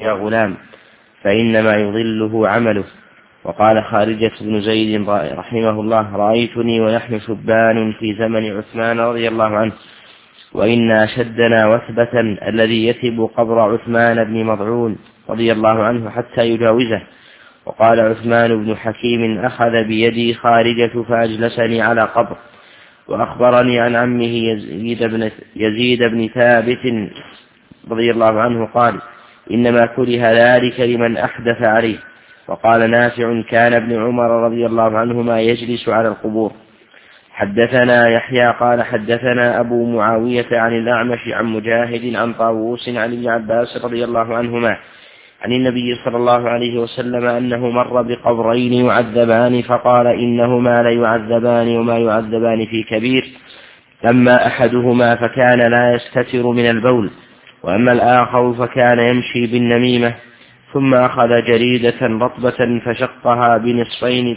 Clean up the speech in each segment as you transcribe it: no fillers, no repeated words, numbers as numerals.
غلام فإنما يضله عمله. وقال خارجة بن زيد رحمه الله: رأيتني ونحن شبان في زمن عثمان رضي الله عنه، وإن أشدنا وثبة الذي يثب قبر عثمان بن مضعون رضي الله عنه حتى يجاوزه. وقال عثمان بن حكيم: أخذ بيدي خارجة فأجلسني على قبر. وأخبرني عن عمه يزيد بن ثابت رضي الله عنه قال: إنما كره ذلك لمن أحدث عليه. وقال نافع: كان ابن عمر رضي الله عنهما يجلس على القبور. حدثنا يحيى قال: حدثنا أبو معاوية عن الأعمش عن مجاهد عن طاووس عن ابن عباس رضي الله عنهما عن النبي صلى الله عليه وسلم أنه مر بقبرين يعذبان فقال: إنهما ليعذبان وما يعذبان في كبير، أما أحدهما فكان لا يستتر من البول، وأما الآخر فكان يمشي بالنميمة. ثم أخذ جريدة رطبة فشقها بنصفين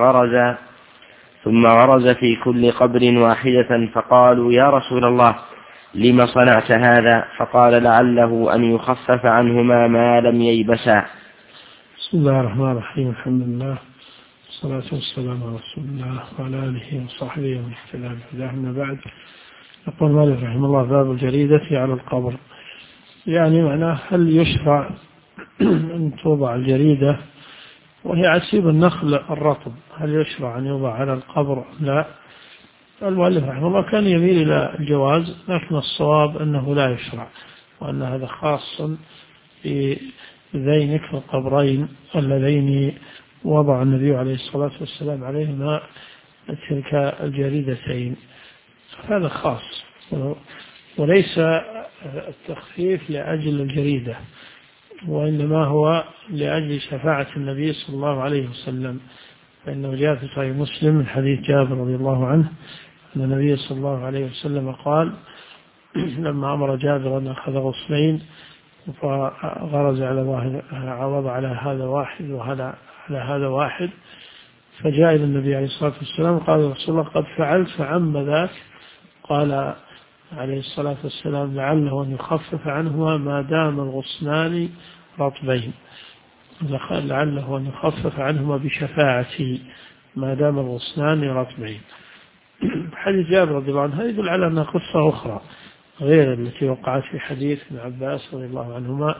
ثم غرز في كل قبر واحدة، فقالوا: يا رسول الله، لم صنعت هذا؟ فقال: لعله أن يخفف عنهما ما لم ييبسا. بسم الله الرحمن الرحيم. الحمد لله والصلاة والسلام على رسول الله وعلى آله وصحبه ومن اهتدى بهداه. أما بعد، يقول مالك رحمه الله: باب الجريدة على القبر. يعني معناه هل يشرع أن توضع الجريدة وهي عسيب النخل الرطب، هل يشرع أن يوضع على القبر؟ لا. المؤلف رحمه الله كان يميل إلى الجواز، لكن الصواب أنه لا يشرع، وأن هذا خاص بذين القبرين اللذين وضع النبي عليه الصلاة والسلام عليهما تلك الجريدتين، هذا خاص، وليس التخفيف لأجل الجريدة، وإنما هو لأجل شفاعة النبي صلى الله عليه وسلم. فإنه جاء في صحيح مسلم من حديث جابر رضي الله عنه أن النبي صلى الله عليه وسلم قال لما أمر جابر أن أخذ غصنين فغرز على واحد، وضع على هذا واحد وعلى هذا واحد، فجاء إلى النبي عليه الصلاة والسلام قال: يا رسول الله، قد فعلت فعم ذاك. قال عليه الصلاة والسلام: لعله أن يخفف عنهما ما دام الغصنان رطبين، لعله أن يخفف عنهما بشفاعتي ما دام الغصنان رطبين. حديث جابر رضي الله عنه يدل على أنها قصة أخرى غير التي وقعت في حديث ابن عباس رضي الله عنهما.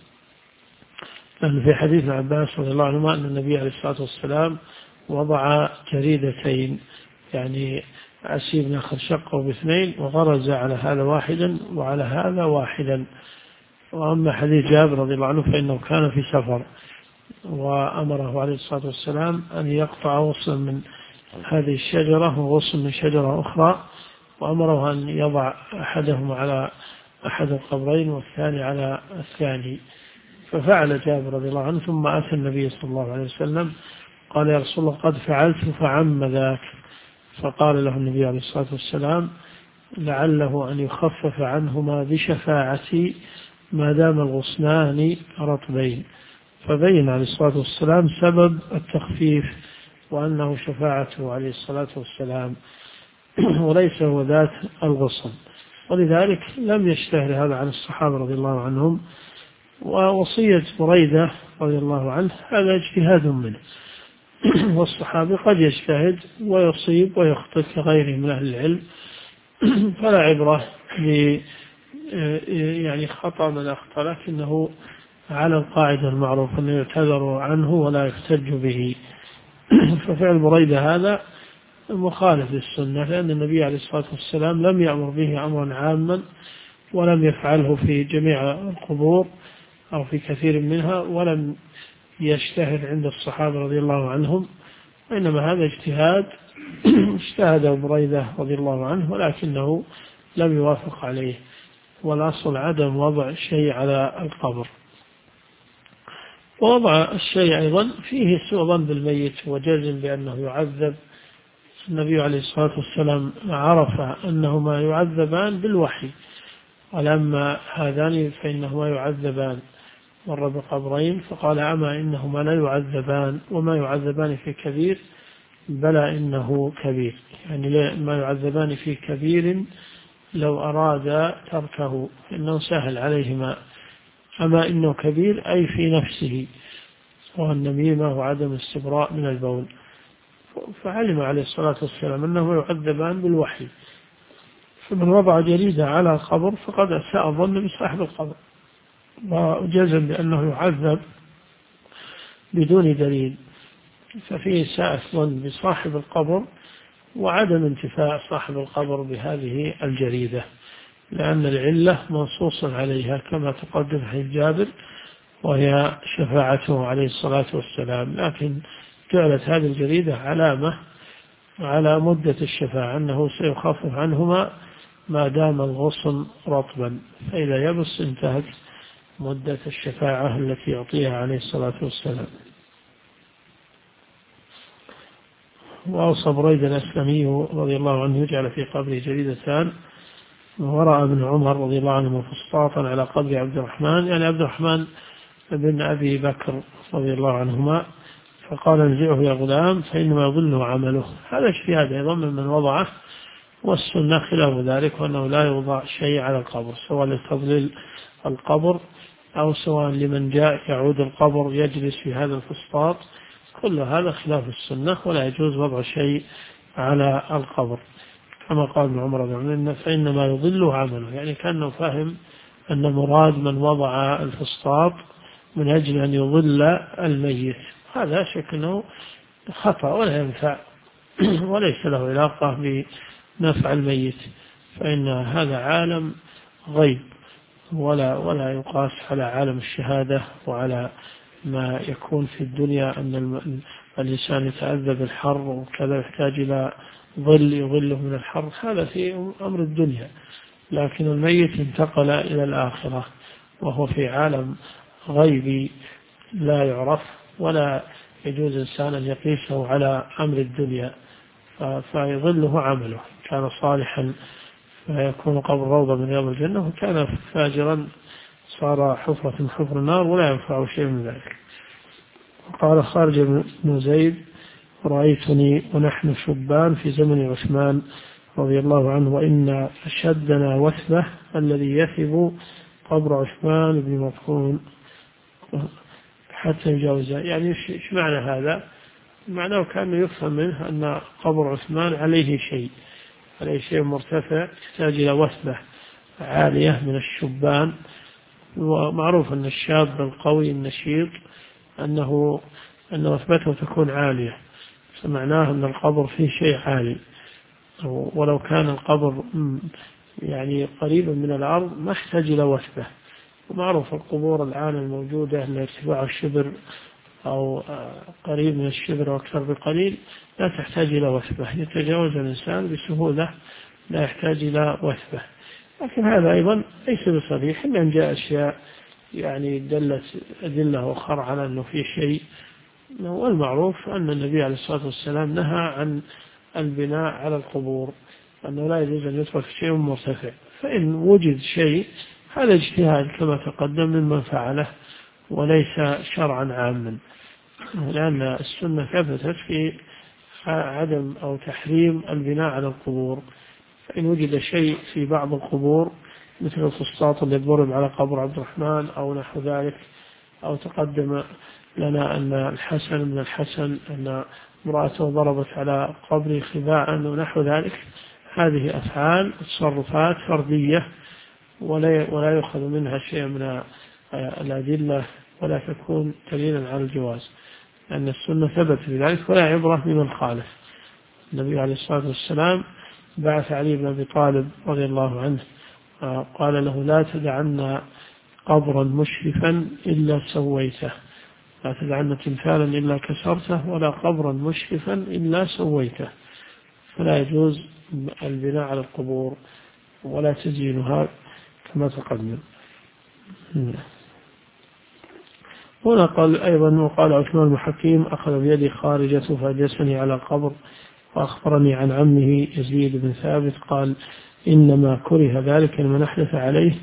لأن في حديث ابن عباس رضي الله عنهما أن النبي عليه الصلاة والسلام وضع جريدتين، يعني عسيب نخل شقه باثنين وغرز على هذا واحدا وعلى هذا واحدا. وأما حديث جابر رضي الله عنه فإنه كان في سفر وأمره عليه الصلاة والسلام أن يقطع غصن من هذه الشجرة وغصن من شجرة أخرى، وأمره أن يضع أحدهما على أحد القبرين والثاني على الثاني. ففعل جابر رضي الله عنه، ثم أتى النبي صلى الله عليه وسلم قال: يا رسول الله، قد فعلت فعم ذاك. فقال له النبي عليه الصلاة والسلام: لعله أن يخفف عنهما بشفاعتي ما دام الغصنان رطبين. فبين عليه الصلاة والسلام سبب التخفيف، وأنه شفاعته عليه الصلاة والسلام وليس هو ذات الغصن. ولذلك لم يشتهر هذا عن الصحابة رضي الله عنهم. ووصية بريدة رضي الله عنه هذا اجتهاد منه، والصحابي قد يجتهد ويصيب ويخطئ كغيره من أهل العلم، فلا عبرة يعني خطأ من أخطأ، لكنه على القاعدة المعروفة أنه يعتذر عنه ولا يحتج به. ففعل بريدة هذا مخالف للسنة، لأن النبي عليه الصلاة والسلام لم يأمر به أمرا عاما، ولم يفعله في جميع القبور أو في كثير منها، ولم يشتهر عند الصحابة رضي الله عنهم، وإنما هذا اجتهاد اجتهد بريدة رضي الله عنه، ولكنه لم يوافق عليه، والأصل عدم وضع شيء على القبر. ووضع الشيء أيضا فيه سوء ظن بالميت وجزم بأنه يعذب. النبي عليه الصلاة والسلام عرف أنهما يعذبان بالوحي، ولما هذان فإنهما يعذبان. مر بقبرين فقال: أما إنهما لا يعذبان وما يعذبان في كبير، بلى إنه كبير، يعني ما يعذبان في كبير لو أراد تركه إنه سهل عليهما أما إنه كبير أي في نفسه، والنميمة وعدم الاستبراء من البول. فعلم عليه الصلاة والسلام أنه يعذبان بالوحي، فمن وضع جريدة على القبر فقد أساء الظن بصاحب القبر، وجزم بأنه يعذب بدون دليل، ففيه إساءة الظن بصاحب القبر وعدم انتفاع صاحب القبر بهذه الجريدة، لأن العلة منصوص عليها كما تقدم في جابر، وهي شفاعته عليه الصلاة والسلام. لكن جعلت هذه الجريدة علامة على مدة الشفاعة، أنه سيخفف عنهما ما دام الغصن رطبا، فإذا يبس انتهت مدة الشفاعة التي يعطيها عليه الصلاة والسلام. وأوصى بريد الأسلمي رضي الله عنه يجعل في قبره جريدتان، ورأى ابن عمر رضي الله عنه فسطاطا على قبر عبد الرحمن، يعني عبد الرحمن بن أبي بكر رضي الله عنهما، فقال انزعه يا غلام فإنما يضله عمله. هذا اجتهاد أيضا من وضعه، والسنة خلاف ذلك، وأنه لا يوضع شيء على القبر سواء لتضليل القبر أو سواء لمن جاء يعود القبر يجلس في هذا الفسطاط، كل هذا خلاف السنة، ولا يجوز وضع شيء على القبر، كما قال ابن عمر رضي الله عنه فإنما يضله عمله، يعني كأنه فاهم أن مراد من وضع الفسطاط من أجل أن يضل الميت. هذا شكله خطأ ولا ينفع وليس له علاقة بنفع الميت، فإن هذا عالم غيب ولا يقاس على عالم الشهادة وعلى ما يكون في الدنيا، أن الإنسان يتأذى بالحر وكذا يحتاج إلى ظل يظله من الحر، هذا في أمر الدنيا. لكن الميت انتقل إلى الآخرة وهو في عالم غيبي لا يعرف، ولا يجوز إنسان أن يقيسه على أمر الدنيا، فيظله عمله، كان صالحا فيكون قبر روضة من رياض الجنة، وكان فاجرا صار حفرة من حفر النار ولا ينفع شيء من ذلك. قال خارج بن زيد رأيتني ونحن شبان في زمن عثمان رضي الله عنه، وإن أشدنا وثبة الذي يثب قبر عثمان بن مطعون حتى يجاوزه. يعني إيش معنى هذا؟ معناه كأنه يفهم منه أن قبر عثمان عليه شيء مرتفع يحتاج إلى وثبة عالية من الشبان، ومعروف أن الشاب القوي النشيط أن وثبته تكون عالية، فمعناه أن القبر فيه شيء عالي، ولو كان القبر يعني قريبا من الأرض ما يحتاج إلى وثبة. ومعروف القبور الآن الموجودة لارتفاع الشبر أو قريب من الشبر وأكثر بقليل لا تحتاج إلى وثبة، يتجاوز الإنسان بسهولة لا يحتاج إلى وثبة. لكن هذا أيضا ليس بصريح، إن جاء أشياء يعني دلت أدلة أخرى على أنه في شيء. والمعروف أن النبي عليه الصلاة والسلام نهى عن البناء على القبور، أنه لا يجوز أن يترك شيء مرتفع، فإن وجد شيء هذا اجتهاد كما تقدم ممن فعله وليس شرعا عاما، لأن السنة ثبتت في عدم أو تحريم البناء على القبور. فإن وجد شيء في بعض القبور مثل الفسطاط اللي ضرب على قبر عبد الرحمن أو نحو ذلك، أو تقدم لنا أن الحسن من الحسن أن امرأته ضربت على قبر خباء ونحو ذلك، هذه أفعال تصرفات فردية ولا يؤخذ منها شيء من الأدلة ولا تكون دليلا على الجواز، لأن السنة ثبت بذلك ولا عبرة بمن خالف. النبي عليه الصلاة والسلام بعث علي بن أبي طالب رضي الله عنه قال له لا تدعنا قبرا مشرفا إلا سويته، لا تدعنا تمثالا إلا كسرته، ولا قبرا مشرفا إلا سويته. فلا يجوز البناء على القبور ولا تزيينها كما تقدم. هنا قال أيضا وقال عثمان بن حكيم أخذ بيدي خارجة فأجلسني على القبر وأخبرني عن عمه يزيد بن ثابت قال إنما كره ذلك لمن أحدث عليه.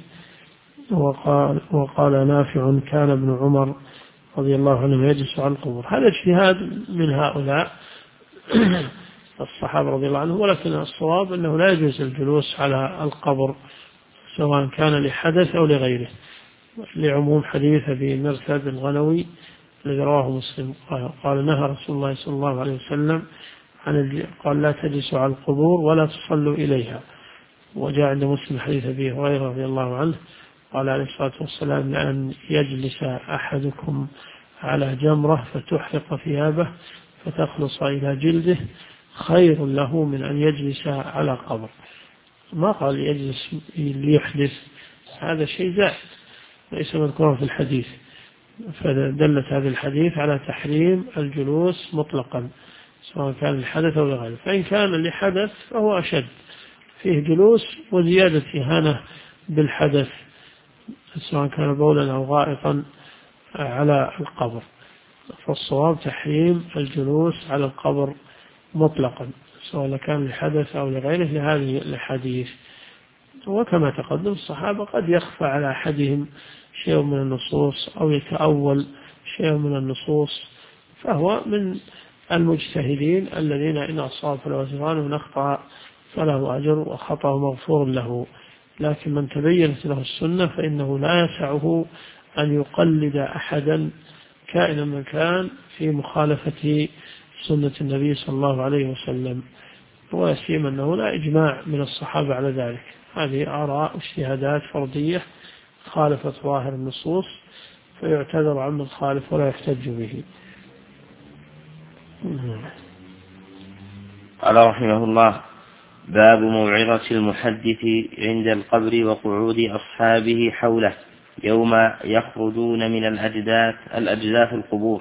وقال نافع كان ابن عمر رضي الله عنه يجلس على القبور. هذا اجتهاد من هؤلاء الصحابة رضي الله عنهم، ولكن الصواب أنه لا يجوز الجلوس على القبر سواء كان لحدث أو لغيره، لعموم حديث أبي مرثد الغنوي الذي رواه مسلم قال نهى رسول الله صلى الله عليه وسلم قال لا تجلسوا على القبور ولا تصلوا إليها. وجاء عند مسلم حديث أبي هريرة رضي الله عنه قال عليه الصلاة والسلام لأن يجلس أحدكم على جمرة فتحرق ثيابه فتخلص إلى جلده خير له من أن يجلس على قبر. ما قال يجلس ليحدث، هذا شيء زائد ليس مذكورا في الحديث، فدلت هذا الحديث على تحريم الجلوس مطلقا سواء كان لحدث أو لغيره. فإن كان لحدث فهو أشد، فيه جلوس وزيادة إهانة بالحدث سواء كان بولا أو غائطا على القبر. فالصواب تحريم الجلوس على القبر مطلقا سواء كان لحدث أو لغيره لهذه الحديث. وكما تقدم الصحابة قد يخفى على أحدهم شيء من النصوص أو يتأول شيء من النصوص، فهو من المجتهدين الذين إن أصاب فله أجران وإن أخطأ فله أجر وخطأ مغفور له. لكن من تبينت له السنة فإنه لا يسعه أن يقلد أحدا كائنا من كان في مخالفة سنة النبي صلى الله عليه وسلم، ويسيم أنه لا إجماع من الصحابة على ذلك. هذه آراء واجتهادات فردية خالفت ظاهر النصوص فيعتذر عن من خالف ولا يحتج به. قال رحمه الله: باب موعظة المحدث عند القبر وقعود أصحابه حوله يوم يخرجون من الأجداث القبور.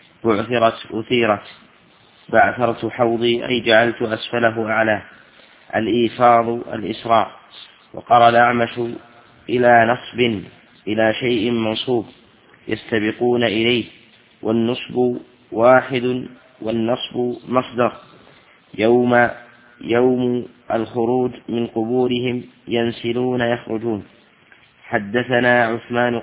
بعثرت حوضي أي جعلت أسفله أعلاه. الإيفاض الإسراع. وقرأ الأعمش إلى نصب إلى شيء منصوب يستبقون إليه، والنصب واحد والنصب مصدر. يوم الخروج من قبورهم ينسلون يخرجون. حدثنا عثمان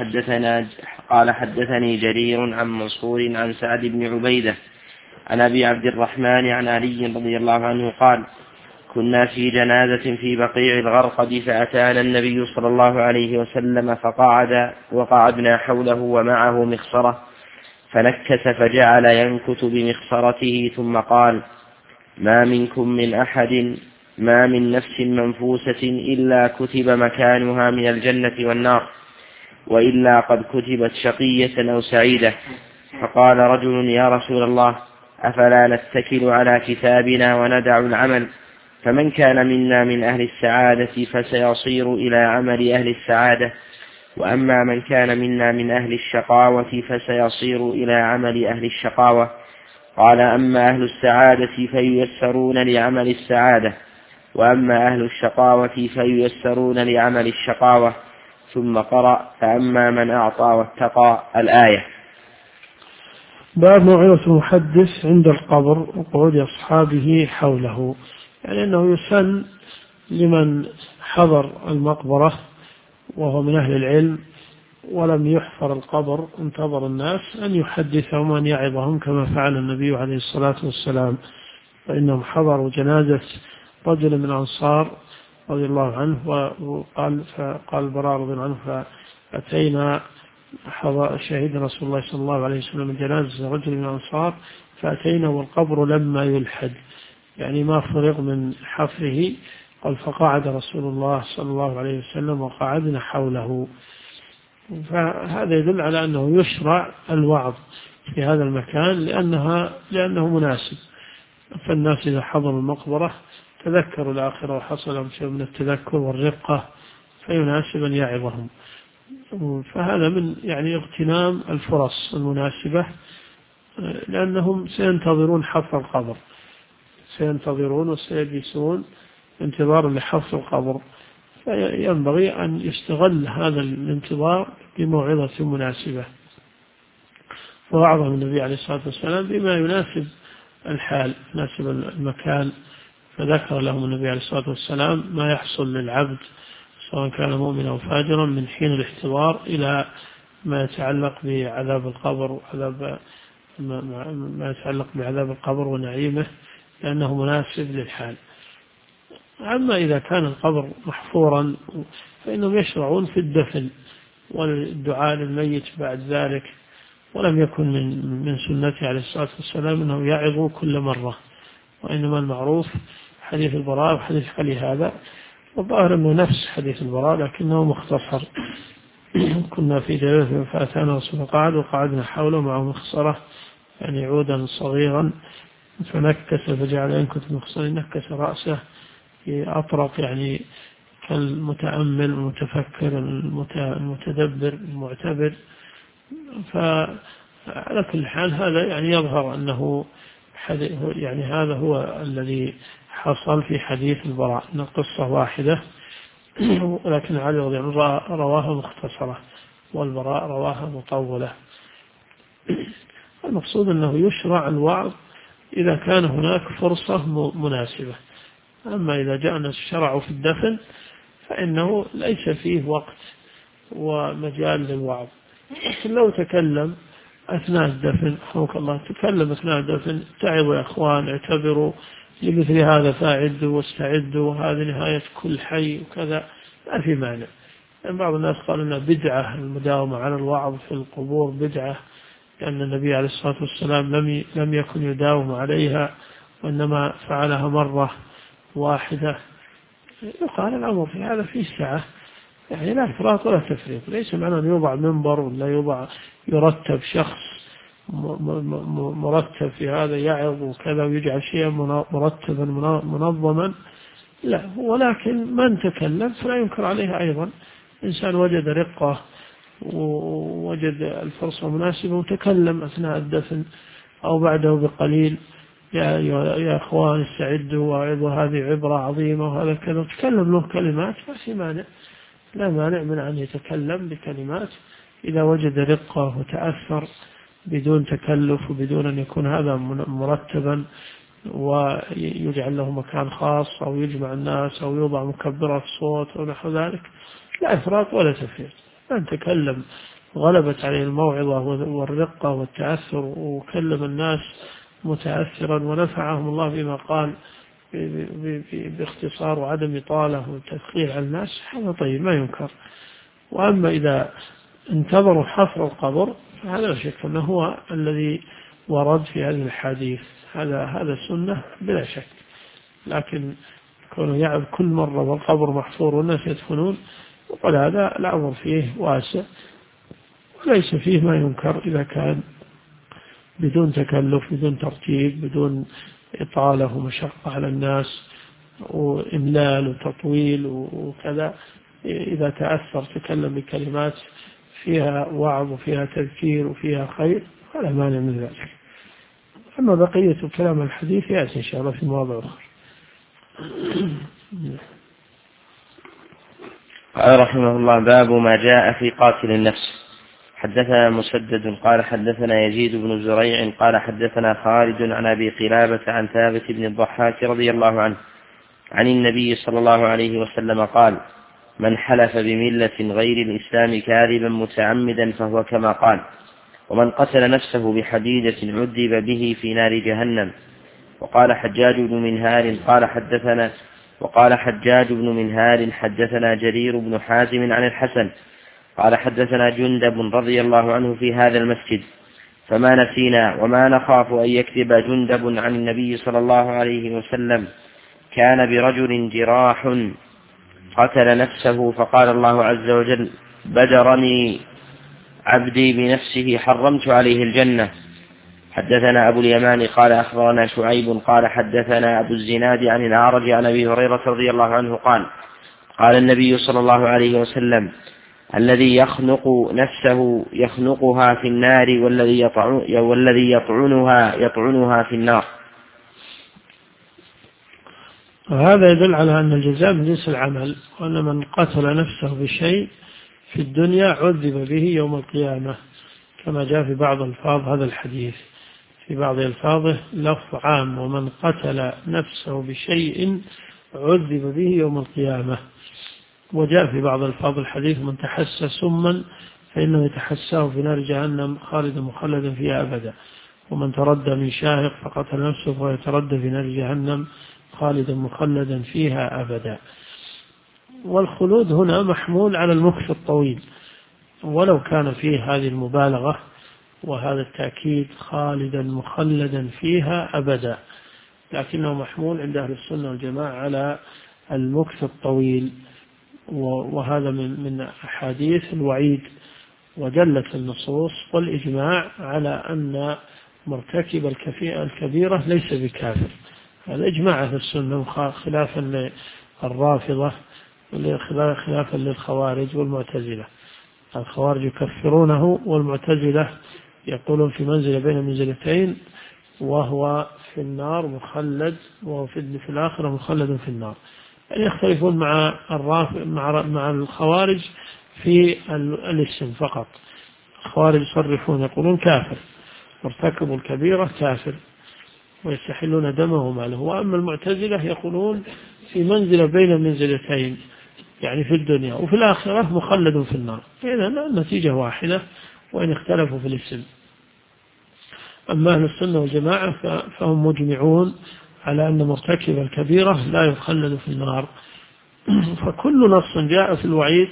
قال حدثني جرير عن منصور عن سعد بن عبيدة عن أبي عبد الرحمن عن علي رضي الله عنه قال: كنا في جنازة في بقيع الغرقد فأتانا النبي صلى الله عليه وسلم وقعدنا حوله ومعه مخصرة فنكس فجعل ينكت بمخصرته ثم قال: ما منكم من أحد ما من نفس منفوسة إلا كتب مكانها من الجنة والنار، وإلا قد كتبت شقية أو سعيدة. فقال رجل: يا رسول الله، أفلا نتكل على كتابنا وندع العمل؟ فمن كان منا من أهل السعادة فسيصير إلى عمل أهل السعادة، وأما من كان منا من أهل الشقاوة فسيصير إلى عمل أهل الشقاوة. قال: أما أهل السعادة فييسرون لعمل السعادة، وأما أهل الشقاوة فييسرون لعمل الشقاوة. ثم قرأ: فأما من أعطى واتقى الآية. باب موعظة المحدث عند القبر وقعود أصحابه حوله، يعني أنه يسن لمن حضر المقبرة وهو من أهل العلم ولم يحفر القبر انتظر الناس أن يحدثهم وأن يعظهم كما فعل النبي عليه الصلاة والسلام، فإنهم حضروا جنازة رجل من الأنصار رضي الله عنه، فقال البراء رضي الله عنه: فأتينا شهيد رسول الله صلى الله عليه وسلم جنازة رجل من الأنصار فأتينا والقبر لما يلحد، يعني ما فرغ من حفره. قال: فقعد رسول الله صلى الله عليه وسلم وقعدنا حوله. فهذا يدل على أنه يشرع الوعظ في هذا المكان لأنه مناسب. فالناس إذا حضروا المقبرة تذكروا الآخرة وحصل لهم شيء من التذكر والرقة فيناسب أن يعظهم. فهذا من اغتنام الفرص المناسبة، لأنهم سينتظرون حفر القبر، سينتظرون وسيجلسون انتظارا لحفر القبر، فينبغي أن يستغل هذا الانتظار بموعظة مناسبة. ووعظهم النبي عليه الصلاة والسلام بما يناسب الحال يناسب المكان، فذكر لهم النبي عليه الصلاة والسلام ما يحصل للعبد سواء كان مؤمنا أو فاجرا من حين الاحتضار إلى ما يتعلق بعذاب القبر بعذاب القبر ونعيمه، لأنه مناسب للحال. أما إذا كان القبر محفورا فإنهم يشرعون في الدفن، والدعاء للميت بعد ذلك. ولم يكن من سنته عليه الصلاة والسلام أنه يعظ كل مرة، وإنما المعروف حديث البراء وحديث علي هذا، والظاهر أنه نفس حديث البراء لكنه مختصر. كنا في جلسة فأتانا رسول قعد وقعدنا حوله معه مخصرة، يعني عودا صغيرا، فنكس فجعل ينكت مخصرا، نكس رأسه في أطرق، يعني كالمتأمل المتفكر المتدبر المعتبر. فعلى كل حال هذا يعني يظهر أنه يعني هذا هو الذي حصل في حديث البراء، أن القصة واحدة، ولكن علي رضي الله عنه رواها مختصرة والبراء رواها مطولة. المقصود أنه يشرع الوعظ إذا كان هناك فرصة مناسبة. أما إذا جاءنا الشرع في الدفن فإنه ليس فيه وقت ومجال للوعظ. لو تكلم أثناء الدفن، حوك الله، تكلم أثناء الدفن، تعظوا يا أخوان، اعتبروا لمثل هذا فاعدوا واستعدوا، وهذه نهاية كل حي وكذا، ما في مانع. يعني بعض الناس قال أنها بدعة المداومة على الوعظ في القبور، بدعة، لأن النبي عليه الصلاة والسلام لم يكن يداوم عليها، وإنما فعلها مرة واحدة. يقال الأمر في هذا فيه سعة، يعني لا إفراط ولا تفريط. ليس معنى أن يوضع منبر ولا يرتب شخص مرتب في هذا يعظ وكذا ويجعل شيئا مرتبا منظما، لا. ولكن من تكلم فلا ينكر عليه أيضا. إنسان وجد رقة ووجد الفرصة مناسبة وتكلم أثناء الدفن أو بعده بقليل، يا أخوان استعدوا وعظوا، هذه عبرة عظيمة وهذا كذا، تكلم له كلمات، ما في مانع، لا مانع من أن يتكلم بكلمات إذا وجد رقة وتأثر بدون تكلف وبدون أن يكون هذا مرتبا ويجعل له مكان خاص أو يجمع الناس أو يوضع مكبرات صوت أو نحو ذلك. لا إفراط ولا تفريط. من تكلم غلبت عليه الموعظة والرقة والتأثر وكلم الناس متأثرا ونفعهم الله بما قال باختصار وعدم إطالة والتثقيل على الناس، هذا طيب ما ينكر. وأما إذا انتظروا حفر القبر فهذا لا شك أنه هو الذي ورد في هذه الحديث، هذا سنة بلا شك. لكن كونه يعب كل مرة والقبر محفور والناس يدفنون، وقال هذا الأمر فيه واسع وليس فيه ما ينكر إذا كان بدون تكلف، بدون ترتيب، بدون إطالة ومشقة على الناس وإملال وتطويل وكذا. إذا تأثر تكلم بكلمات فيها وعظ وفيها تذكير وفيها خير فلا مانع من ذلك. أما بقية كلام الحديث يأتي إن شاء الله في مواضع أخرى. قال رحمه الله: باب ما جاء في قاتل النفس. حدثنا مسدد قال حدثنا يزيد بن زريع قال حدثنا خالد عن أبي قلابة عن ثابت بن الضحاك رضي الله عنه عن النبي صلى الله عليه وسلم قال: من حلف بملة غير الإسلام كاذبا متعمدا فهو كما قال. ومن قتل نفسه بحديدة عذب به في نار جهنم. وقال حجاج بن منهال حدثنا جرير بن حازم عن الحسن قال حدثنا جندب رضي الله عنه في هذا المسجد، فما نسينا وما نخاف أن يكذب جندب عن النبي صلى الله عليه وسلم. كان برجل جراح قتل نفسه فقال الله عز وجل: بدرني عبدي بنفسه حرمت عليه الجنة. حدثنا أبو اليمان قال أخبرنا شعيب قال حدثنا أبو الزناد عن الأعرج عن أبي هريرة رضي الله عنه قال النبي صلى الله عليه وسلم: الذي يخنق نفسه يخنقها في النار والذي يطعنها في النار. وهذا يدل على أن الجزاء من جنس العمل، وأن من قتل نفسه بشيء في الدنيا عذب به يوم القيامة، كما جاء في بعض الفاظ هذا الحديث. في بعض الفاظه لفظ عام: ومن قتل نفسه بشيء عذب به يوم القيامة. وجاء في بعض الفاظ الحديث: من تحسى سما فإنه يتحساه في نار جهنم خالدا مخلدا فيها أبدا، ومن تردى من شاهق فقتل نفسه فهو يتردى في نار جهنم خالدا مخلدا فيها أبدا. والخلود هنا محمول على المكث الطويل، ولو كان فيه هذه المبالغة وهذا التأكيد خالدا مخلدا فيها أبدا، لكنه محمول عند أهل السنة والجماعة على المكث الطويل، وهذا من أحاديث الوعيد. ودلت النصوص والإجماع على أن مرتكب الكبيرة ليس بكافر. هذا إجماع أهل السنة، خلافا للرافضة، خلافا للخوارج والمعتزلة. الخوارج يكفرونه، والمعتزلة يقولون في منزلة بين منزلتين، وهو في النار مخلد، وهو في الآخرة مخلد في النار. يعني يختلفون مع الخوارج في الاسم فقط. الخوارج يصرفون يقولون كافر، مرتكب الكبيرة كافر، ويستحلون دمه وماله. وأما المعتزلة يقولون في منزلة بين المنزلتين، يعني في الدنيا وفي الآخرة مخلد في النار. إذن النتيجة واحدة وإن اختلفوا في الاسم. أما أهل السنة والجماعة فهم مجمعون على أن مرتكب الكبيرة لا يخلد في النار. فكل نص جاء في الوعيد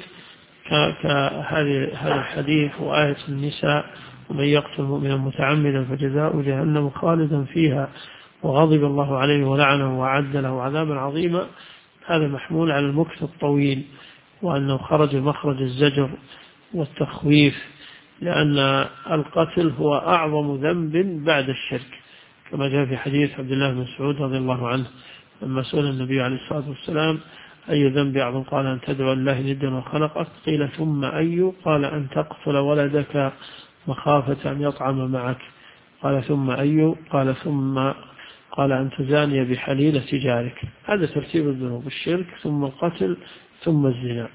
كهذا الحديث وآية النساء: ومن يقتل مؤمنا متعمدا فجزاؤه جهنم خالدا فيها وغضب الله عليه ولعنه وأعد له عذابا عظيما، هذا محمول على المكث الطويل، وأنه خرج مخرج الزجر والتخويف، لأن القتل هو أعظم ذنب بعد الشرك، كما جاء في حديث عبد الله بن مسعود رضي الله عنه لما سئل النبي عليه الصلاة والسلام: أي ذنب أعظم؟ قال: أن تدعو الله ندا وخلقك. قيل: ثم أي؟ قال: أن تقتل ولدك مخافة أن يطعم معك. قال: ثم أي؟ قال: أن تزاني بحليلة جارك. هذا ترتيب الذنوب: الشرك ثم القتل ثم الزنا.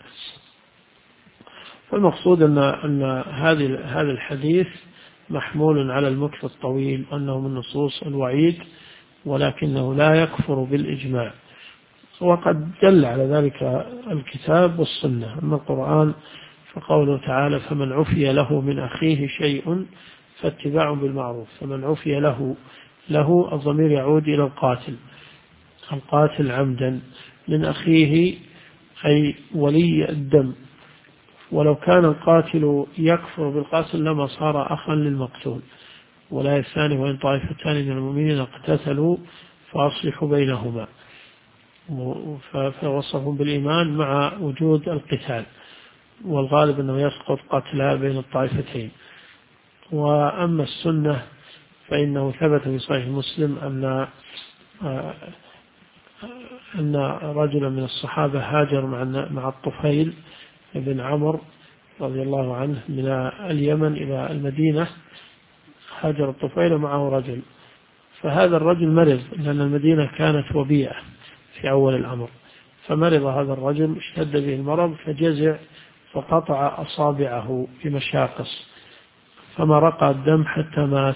فالمقصود أن هذا الحديث محمول على المكث الطويل، أنه من نصوص الوعيد، ولكنه لا يكفر بالإجماع. وقد دل على ذلك الكتاب والسنة. أما القرآن فقوله تعالى: فمن عفي له من أخيه شيء فاتباع بالمعروف. فمن عفي له الضمير يعود إلى القاتل عمدا، من أخيه أي ولي الدم. ولو كان القاتل يكفر بالقاتل لما صار أخا للمقتول. ولا الثاني: وإن طائفتان من المؤمنين اقتتلوا فأصلحوا بينهما. فوصفهم بالإيمان مع وجود القتال، والغالب أنه يسقط قتلى بين الطائفتين. وأما السنة فإنه ثبت في صحيح مسلم أن رجلا من الصحابة هاجر مع الطفيل بن عمرو رضي الله عنه من اليمن إلى المدينة. هاجر الطفيل معه رجل، فهذا الرجل مرض، لأن المدينة كانت وبيئة في أول الأمر، فمرض هذا الرجل، اشتد به المرض فجزع فقطع أصابعه بمشاقص، فما رقى الدم حتى مات.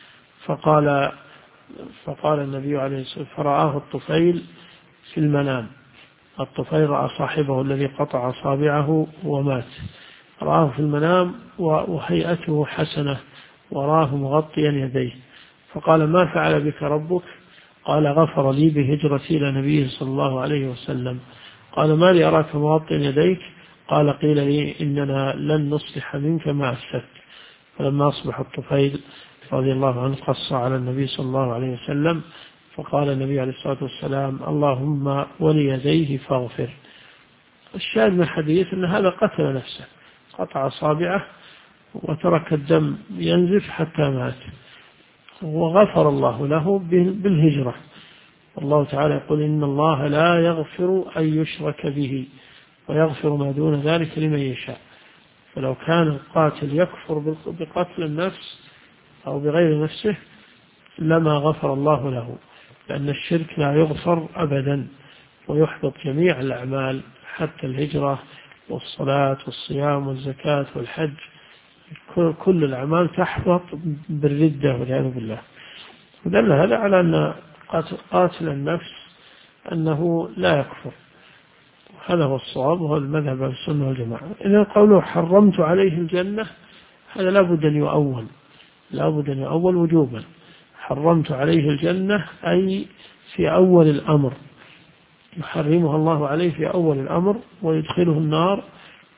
فقال النبي عليه الصلاة والسلام: فرآه الطفيل في المنام. الطفيل رأى صاحبه الذي قطع أصابعه ومات، رآه في المنام وهيئته حسنة، وراه مغطيا يديه، فقال: ما فعل بك ربك؟ قال: غفر لي بهجرتي إلى نبيه صلى الله عليه وسلم. قال: ما لي أراك مغطيا يديك؟ قال: قيل لي إننا لن نصلح منك ما أفسدت. فلما أصبح الطفيل رضي الله عنه قص على النبي صلى الله عليه وسلم، فقال النبي عليه الصلاة والسلام: اللهم وليديه فاغفر. الشاهد من الحديث أن هذا قتل نفسه، قطع أصابعه وترك الدم ينزف حتى مات، وغفر الله له بالهجرة. الله تعالى يقول: إن الله لا يغفر أن يشرك به ويغفر ما دون ذلك لمن يشاء. فلو كان القاتل يكفر بقتل النفس أو بغير نفسه لما غفر الله له، لأن الشرك لا يغفر أبدا، ويحبط جميع الأعمال حتى الهجرة والصلاة والصيام والزكاة والحج، كل الأعمال تحبط بالردة والعياذ بالله. ودل هذا على أن قاتل النفس أنه لا يكفر. هذا هو الصواب، وهو المذهب السنة والجماعة. إذا قوله حرمت عليه الجنة، هذا لابد أن يؤول وجوبا. حرمت عليه الجنة أي في أول الأمر، يحرمها الله عليه في أول الأمر ويدخله النار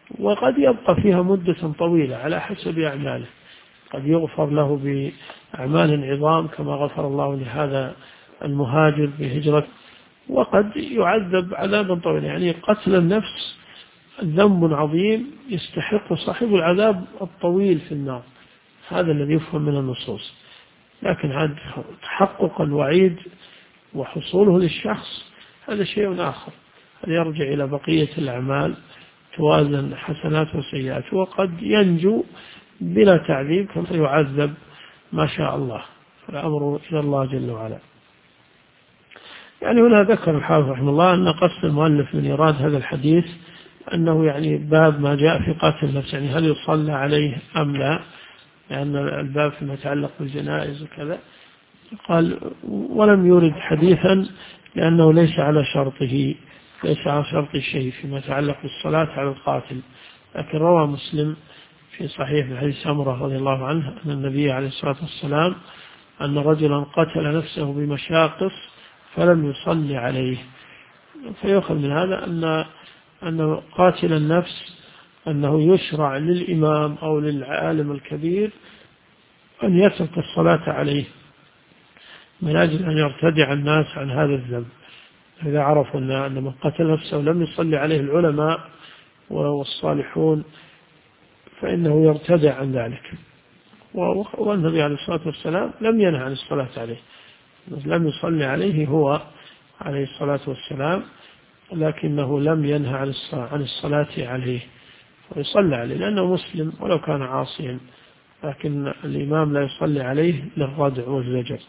وقد يبقى فيها مدة طويلة على حسب أعماله. قد يغفر له بأعمال عظام كما غفر الله لهذا المهاجر بهجرة، وقد يعذب عذابا طويلا. يعني قتل النفس ذنب عظيم يستحق صاحب العذاب الطويل في النار، هذا الذي يفهم من النصوص. لكن هذا تحقق الوعيد وحصوله للشخص هذا شيء آخر، هذا يرجع إلى بقية الأعمال توازن حسنات وسيئات، وقد ينجو بلا تعذيب كما يعذب ما شاء الله، فالأمر إلى الله جل وعلا. يعني هنا ذكر الحافظ رحمه الله أن قصد المؤلف من إيراد هذا الحديث أنه يعني باب ما جاء في قتل النفس، يعني هل يصلى عليه أم لا، لأن الباب فيما يتعلق بالجنائز وكذا. قال ولم يورد حديثا لأنه ليس على شرطه، ليس على شرط الشيء فيما يتعلق بالصلاة على القاتل. لكن روى مسلم في صحيح من حديث سمرة رضي الله عنه أن النبي عليه الصلاة والسلام أن رجلا قتل نفسه بمشاقص فلم يصلي عليه. فيؤخذ من هذا أن قاتل النفس أنه يشرع للإمام أو للعالم الكبير أن يترك الصلاة عليه من أجل أن يرتدع الناس عن هذا الذنب. إذا عرفوا أن من قتل نفسه لم يصلي عليه العلماء والصالحون فإنه يرتدع عن ذلك. والنبي عليه الصلاة والسلام لم ينهى عن الصلاة عليه، لم يصلي عليه هو عليه الصلاة والسلام، لكنه لم ينهى عن الصلاة عليه، ويصلى عليه لأنه مسلم ولو كان عاصيا، لكن الإمام لا يصلي عليه للردع والزجر.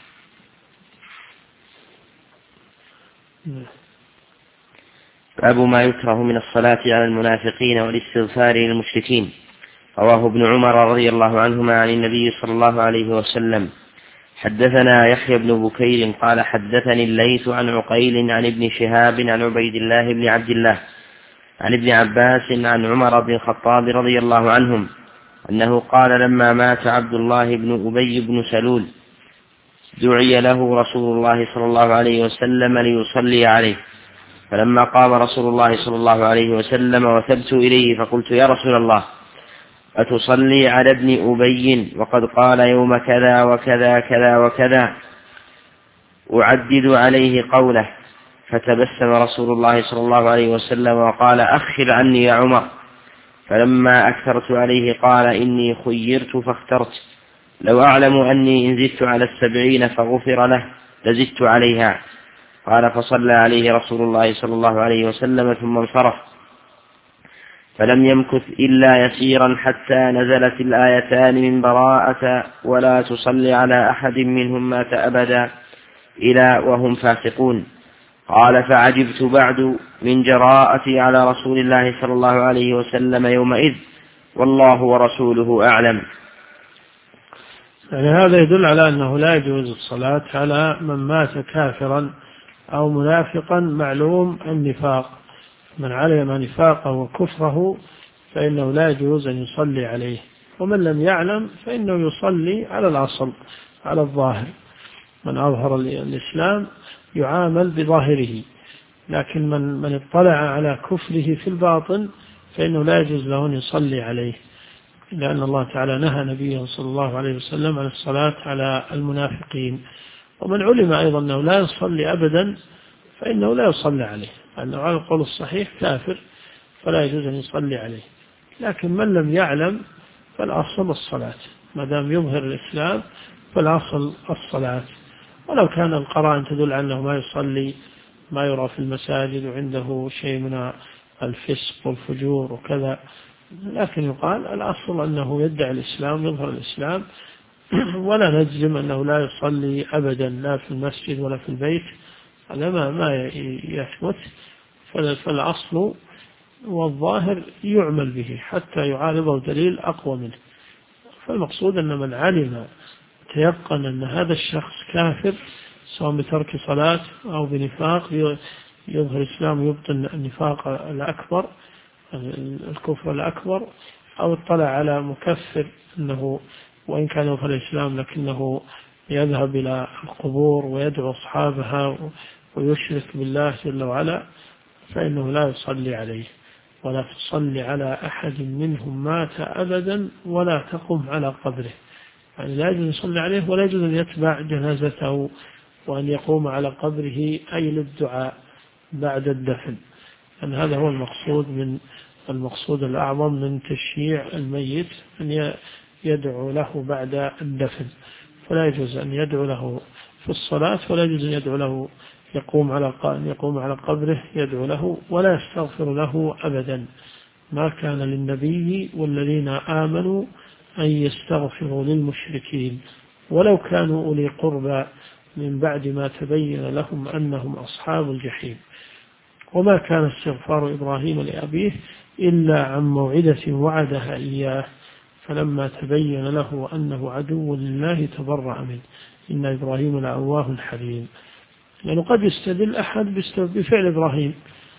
باب ما يكره من الصلاة على المنافقين والاستغفار للمشركين. رواه ابن عمر رضي الله عنهما عن النبي صلى الله عليه وسلم. حدثنا يحيى بن بكير قال حدثني الليث عن عقيل عن ابن شهاب عن عبيد الله بن عبد الله عن ابن عباس عن عمر بن الخطاب رضي الله عنهم أنه قال لما مات عبد الله بن أبي بن سلول دعي له رسول الله صلى الله عليه وسلم ليصلي عليه، فلما قام رسول الله صلى الله عليه وسلم وثبت إليه فقلت يا رسول الله أتصلي على ابن أبي وقد قال يوم كذا وكذا كذا وكذا، أعدد عليه قوله، فتبسم رسول الله صلى الله عليه وسلم وقال أخر عني يا عمر، فلما أكثرت عليه قال إني خيرت فاخترت، لو أعلم أني إن زدت على 70 فغفر له لزدت عليها. قال فصلى عليه رسول الله صلى الله عليه وسلم ثم انصرف، فلم يمكث إلا يسيرا حتى نزلت الآيتان من براءة ولا تصلي على أحد منهم مات أبدا إلى وهم فاسقون. قال فعجبت بعد من جراءتي على رسول الله صلى الله عليه وسلم يومئذ، والله ورسوله أعلم. يعني هذا يدل على أنه لا يجوز الصلاة على من مات كافرا أو منافقا معلوم النفاق، من علم نفاقه وكفره فإنه لا يجوز أن يصلي عليه، ومن لم يعلم فإنه يصلي على الأصل على الظاهر، من أظهر الإسلام يعامل بظاهره، لكن من اطلع على كفره في الباطن فإنه لا يجوز له أن يصلي عليه، لأن الله تعالى نهى نبيه صلى الله عليه وسلم عن الصلاة على المنافقين. ومن علم أيضا أنه لا يصلي أبدا فإنه لا يصلي عليه، لأنه على القول الصحيح كافر فلا يجوز أن يصلي عليه. لكن من لم يعلم فالأصل الصلاة، ما دام يظهر الإسلام فالأصل الصلاة، ولو كان القرائن تدل على أنه ما يصلي، ما يرى في المساجد وعنده شيء من الفسق والفجور وكذا، لكن يقال الأصل أنه يدعي الإسلام يظهر الإسلام، ولا نجزم أنه لا يصلي أبدا لا في المسجد ولا في البيت، هذا ما يثبت. فالأصل والظاهر يعمل به حتى يعارضه دليل أقوى منه. فالمقصود أن من علم تيقن أن هذا الشخص كافر سواء بترك صلاة أو بنفاق يظهر الإسلام يبطن النفاق الأكبر الكفر الأكبر، أو اطلع على مكفر أنه وإن كان يظهر الإسلام لكنه يذهب إلى القبور ويدعو أصحابها ويشرك بالله جل وعلا، فإنه لا يصلي عليه. ولا تصلي على أحد منهم مات أبدا ولا تقم على قبره. يعني لا يجوز يصلي عليه ولا يجوز أن يتبع جنازته وأن يقوم على قبره أي للدعاء بعد الدفن. أن هذا هو المقصود الأعظم من تشييع الميت، أن يدعو له بعد الدفن. فلا يجوز أن يدعو له في الصلاة، ولا يجوز أن يدعو له يقوم على قبره يدعو له ولا يستغفر له أبدا. ما كان للنبي والذين آمنوا أن يستغفروا للمشركين ولو كانوا أولي قربى من بعد ما تبين لهم أنهم أصحاب الجحيم. وما كان استغفار إبراهيم لأبيه إلا عن موعدة وعدها إياه فلما تبين له أنه عدو لله تبرأ منه إن إبراهيم لأواه حليم. يعني قد يستدل أحد بفعل إبراهيم.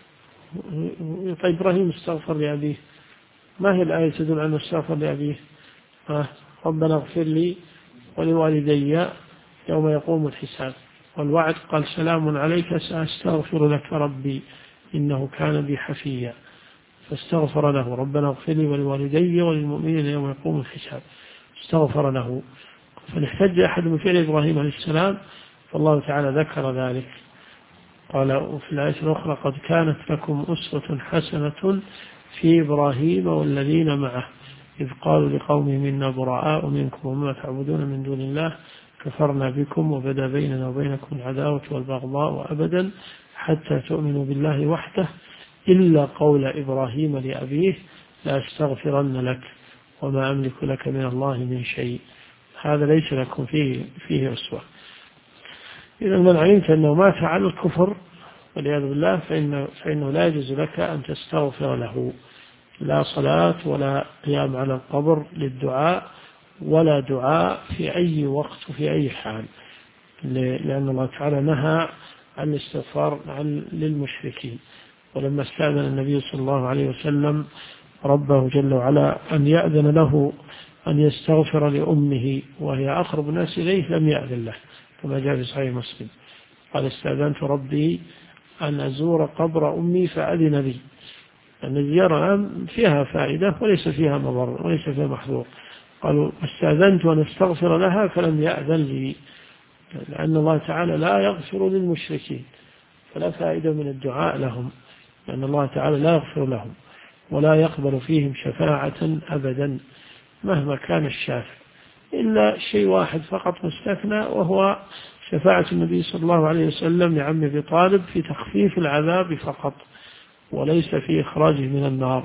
طيب إبراهيم استغفر لأبيه، ما هي الآية تدل أنه استغفر لأبيه؟ ربنا اغفر لي ولوالدي يوم يقوم الحساب، والوعد قال سلام عليك سأستغفر لك ربي إنه كان بي حفيا، فاستغفر له ربنا اغفر لي ولوالدي وللمؤمنين يوم يقوم الحساب، استغفر له. فنحتج أحد من فعل إبراهيم عليه السلام، فالله تعالى ذكر ذلك قال وفي الآية الأخرى قد كانت لكم أسوة حسنة في إبراهيم والذين معه إذ قالوا لقومهم إنا براء منكم وما تعبدون من دون الله كفرنا بكم وبدا بيننا وبينكم العداوة والبغضاء وأبدا حتى تؤمنوا بالله وحده إلا قول إبراهيم لأبيه لأستغفرن لك وما أملك لك من الله من شيء. هذا ليس لكم فيه أسوة. إذا من علمت أنه مات على الكفر والعياذ بالله فإنه لا يجوز لك أن تستغفر له، لا صلاة ولا قيام على القبر للدعاء ولا دعاء في أي وقت وفي أي حال، لأن الله تعالى نهى عن الاستغفار للمشركين. ولما استأذن النبي صلى الله عليه وسلم ربه جل وعلا أن يأذن له أن يستغفر لأمه وهي أقرب الناس إليه لم يأذن له كما جاء في صحيح مسلم قال استأذنت ربي أن أزور قبر أمي فأذن لي. أن الزيارة فيها فائدة وليس فيها مضر وليس فيها محظور. قالوا استأذنت أن أستغفر لها فلم يأذن لي، لأن الله تعالى لا يغفر للمشركين فلا فائدة من الدعاء لهم، لأن الله تعالى لا يغفر لهم ولا يقبل فيهم شفاعة أبدا مهما كان الشافع، إلا شيء واحد فقط مستثنى وهو شفاعة النبي صلى الله عليه وسلم لعم أبي طالب في تخفيف العذاب فقط وليس في إخراجه من النار.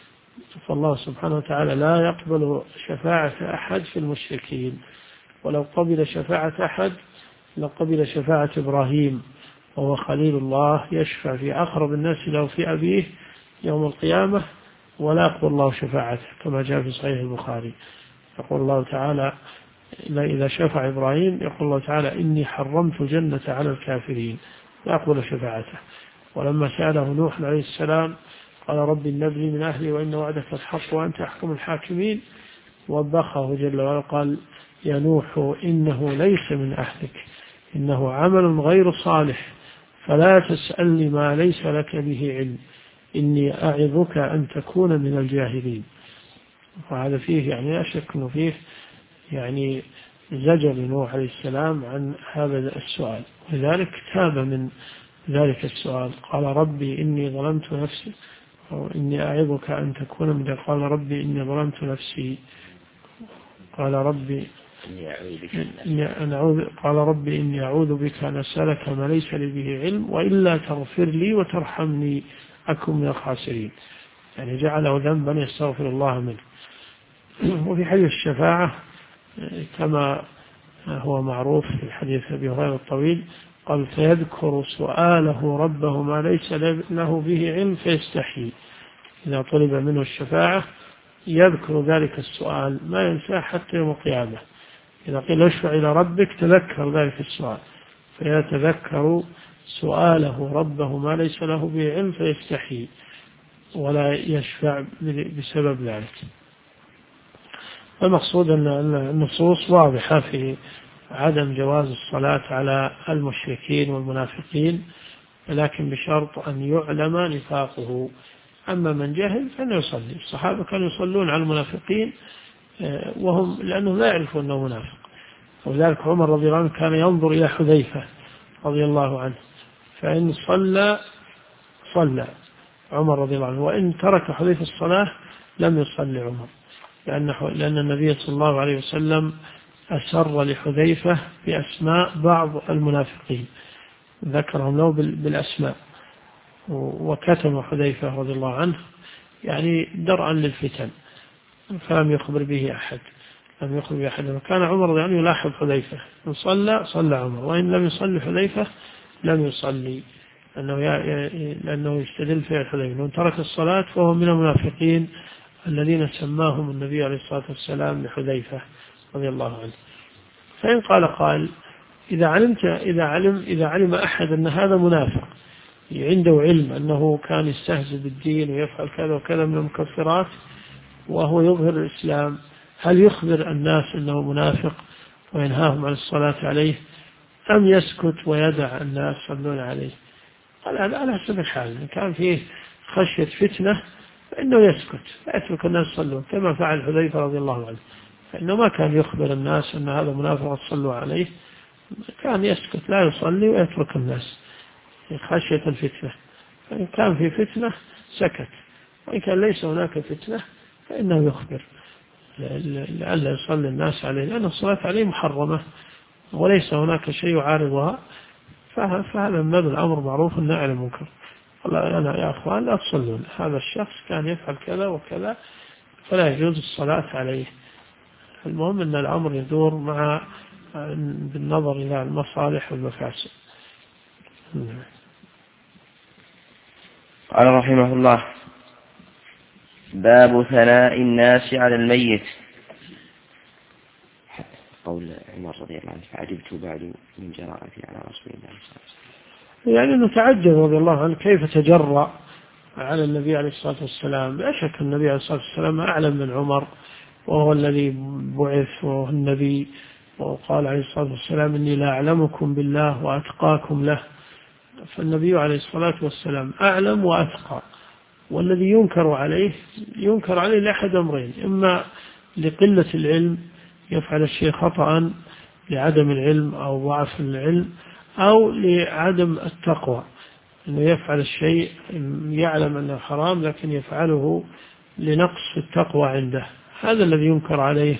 فالله سبحانه وتعالى لا يقبل شفاعة أحد في المشركين، ولو قبل شفاعة أحد لقبل شفاعة إبراهيم وهو خليل الله يشفع في أقرب الناس له في أبيه يوم القيامة ولا يقبل الله شفاعته كما جاء في صحيح البخاري. يقول الله تعالى إذا شفع إبراهيم يقول الله تعالى إني حرمت الجنة على الكافرين لا يقبل شفاعته. ولما سأله نوح عليه السلام قال رب النبي من أهلي وإن وعدك الحق وأنت أحكم الحاكمين وبخه جل وعلا قال يا نوح إنه ليس من أهلك إنه عمل غير صالح فلا تسألني ما ليس لك به علم إني أعظك أن تكون من الجاهلين. وهذا فيه يعني لا شك أنه فيه يعني زجر نوح عليه السلام عن هذا السؤال، ولذلك تاب من ذلك السؤال قال ربي إني ظلمت نفسي أو إني أعظك أن تكون من قال ربي إني ظلمت نفسي قال ربي قال ربي إني أعوذ بك أن أسألك ما ليس لي به علم وإلا تغفر لي وترحمني أكن من الخاسرين. يعني جعله ذنبا يستغفر الله منه. وفي حديث الشفاعة كما هو معروف في الحديث أبي هريرة الطويل قال فيذكر سؤاله ربه ما ليس له به علم فيستحي. إذا طلب منه الشفاعة يذكر ذلك السؤال ما ينساه حتى يوم القيامة. إذا قيل اشفع إلى ربك تذكر ذلك السؤال فيتذكر سؤاله ربه ما ليس له به علم فيستحي ولا يشفع بسبب ذلك. المقصود أن النصوص واضحة في عدم جواز الصلاة على المشركين والمنافقين، لكن بشرط أن يعلم نفاقه أما من جهل فإنه يصلي. الصحابة كانوا يصلون على المنافقين وهم لأنهم لا يعرفون أنه منافق. ولذلك عمر رضي الله عنه كان ينظر إلى حذيفة رضي الله عنه، فإن صلى عمر رضي الله عنه، وإن ترك حذيفة الصلاة لم يصلي عمر، لأن النبي صلى الله عليه وسلم أسر لحذيفة بأسماء بعض المنافقين، ذكرهم له بالأسماء، وكتم حذيفة رضي الله عنه يعني درءا للفتن، فلم يخبر به أحد. وكان عمر رضي الله عنه يلاحظ حذيفة، إن صلى عمر، وإن لم يصلي حذيفة لم يصلي، لأنه يستدل فعل حذيفة. وإن ترك الصلاة فهو من المنافقين الذين سماهم النبي عليه الصلاة والسلام لحذيفة رضي الله عنه. فإن قال إذا علم أحد أن هذا منافق عنده علم أنه كان يستهزئ بالدين ويفعل كذا وكذا من المكفرات وهو يظهر الإسلام، هل يخبر الناس أنه منافق وينهاهم عن الصلاة عليه، أم يسكت ويدع الناس يصلون عليه؟ قال على حسب الحال. إن كان فيه خشية فتنة فإنه يسكت ويترك الناس يصلون، كما فعل حذيفة رضي الله عنه، فإنه ما كان يخبر الناس أن هذا منافق صلوا عليه، كان يسكت لا يصلي ويترك الناس خشية الفتنة. فإن كان في فتنة سكت، وإن كان ليس هناك فتنة فإنه يخبر لئلا يصلي الناس عليه، لأن الصلاة عليه محرمة وليس هناك شيء يعارضها، فهذا من باب الأمر معروف والنهي عن المنكر. أنا يا أخوان لا تصلون، هذا الشخص كان يفعل كذا وكذا فلا يجوز الصلاة عليه. المهم أن الأمر يدور بالنظر إلى المصالح والمفاسد. قال رحمه الله: باب ثناء الناس على الميت. قول عمر رضي الله عنه: فعجبت بعد من جراءتي على رسول الله صلى الله عليه وسلم. يعني أنه تعجب رضي الله عنه كيف تجرأ على النبي عليه الصلاة والسلام. لا شك النبي عليه الصلاة والسلام أعلم من عمر، وهو الذي بعث وهو النبي، وقال عليه الصلاة والسلام: إني لا أعلمكم بالله وأتقاكم له. فالنبي عليه الصلاة والسلام أعلم وأتقى، والذي ينكر عليه لأحد أمرين: إما لقلة العلم يفعل الشيء خطأ لعدم العلم أو ضعف العلم، أو لعدم التقوى، أنه يفعل الشيء يعلم أنه حرام لكن يفعله لنقص التقوى عنده، هذا الذي ينكر عليه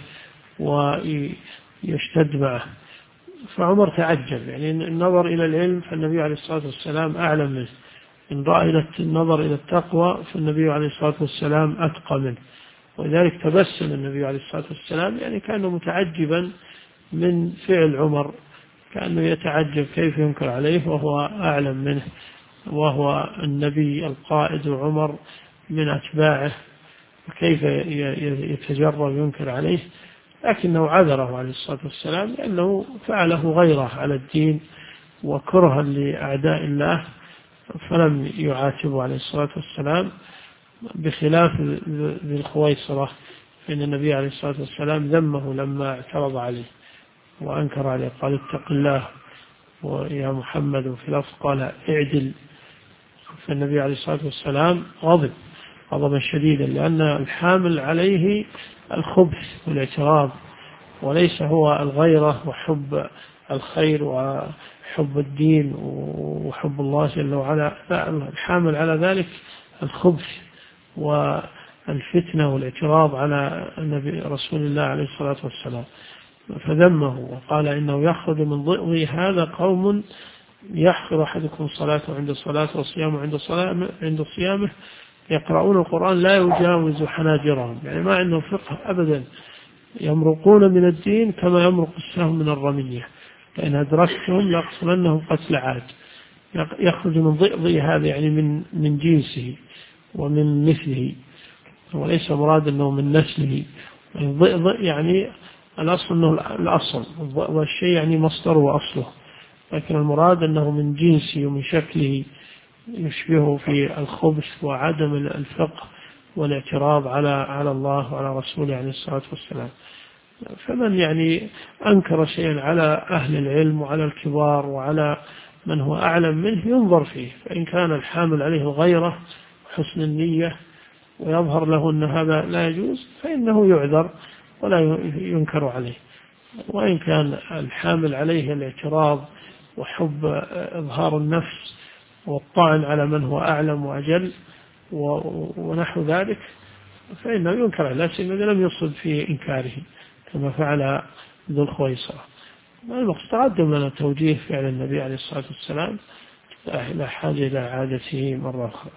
ويشتد معه. فعمر تعجب، يعني النظر إلى العلم فالنبي عليه الصلاة والسلام أعلم منه، إن رأى النظر إلى التقوى فالنبي عليه الصلاة والسلام أتقى منه. ولذلك تبسم النبي عليه الصلاة والسلام، يعني كان متعجبا من فعل عمر، كأنه يتعجب كيف ينكر عليه وهو أعلم منه، وهو النبي القائد وعمر من أتباعه، وكيف يتجرأ وينكر عليه. لكنه عذره عليه الصلاة والسلام لأنه فعله غيره على الدين وكرها لأعداء الله، فلم يعاتبه عليه الصلاة والسلام، بخلاف ذي الخويصرة، فإن النبي عليه الصلاة والسلام ذمه لما اعترض عليه وأنكر عليه، قال: اتق الله ويا محمد، وفي لفظ قال: اعدل. فالنبي عليه الصلاة والسلام غضب غضبا شديدا، لأن الحامل عليه الخبث والاعتراض، وليس هو الغيرة وحب الخير وحب الدين وحب الله جل وعلا، لا، الحامل على ذلك الخبث والفتنة والاعتراض على النبي رسول الله عليه الصلاة والسلام، فذمه وقال: إنه يخرج من ضئضي هذا قوم يحقر أحدكم صلاته عند صلاته وصيامه عند صيامه، يقرؤون القرآن لا يجاوز حناجرهم، يعني ما عندهم فقه أبدا، يمرقون من الدين كما يمرق السهم من الرمية، فإن أدركتهم لأقتلنهم قتل عاد. يخرج من ضئضي هذا يعني من جنسه ومن مثله، وليس مراد أنه من نسله. ضئض يعني الأصل أنه الأصل، والشيء يعني مصدر وأصله، لكن المراد أنه من جنسه ومن شكله، يشبهه في الخبث وعدم الفقه والاعتراض على الله وعلى رسوله عليه الصلاة والسلام. فمن يعني أنكر شيئا على أهل العلم وعلى الكبار وعلى من هو أعلم منه ينظر فيه، فإن كان الحامل عليه الغيرة حسن النية ويظهر له أن هذا لا يجوز فإنه يعذر ولا ينكر عليه. وإن كان الحامل عليه الاعتراض وحب إظهار النفس والطعن على من هو أعلم وأجل ونحو ذلك فإنه ينكر عليه، لكن إذا لم يصب في إنكاره كما فعل ذو الخويصرة. المقصود تقدم لنا توجيه فعل النبي عليه الصلاة والسلام لا حاجة إلى عادته مرة أخرى.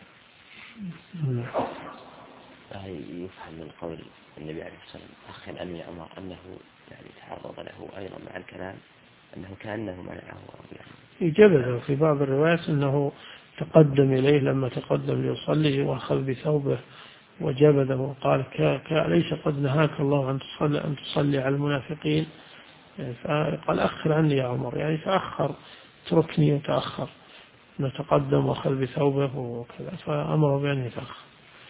يفهم من قول النبي عليه الصلاة والسلام أخ الأمير عمر أنه يعني تعرض له أيضا مع الكلام أنه كأنه منعه يعني جبده في بعض الروايات أنه تقدم إليه لما تقدم ليصلي وأخذ بثوبه وجبده وقال ليس قد نهاك الله أن تصلي على المنافقين؟ فقال أخر عني يا عمر، يعني تأخر، تركني وتأخر، نتقدم وأخذ بثوبه وكذا، فأمره بأن يتأخر.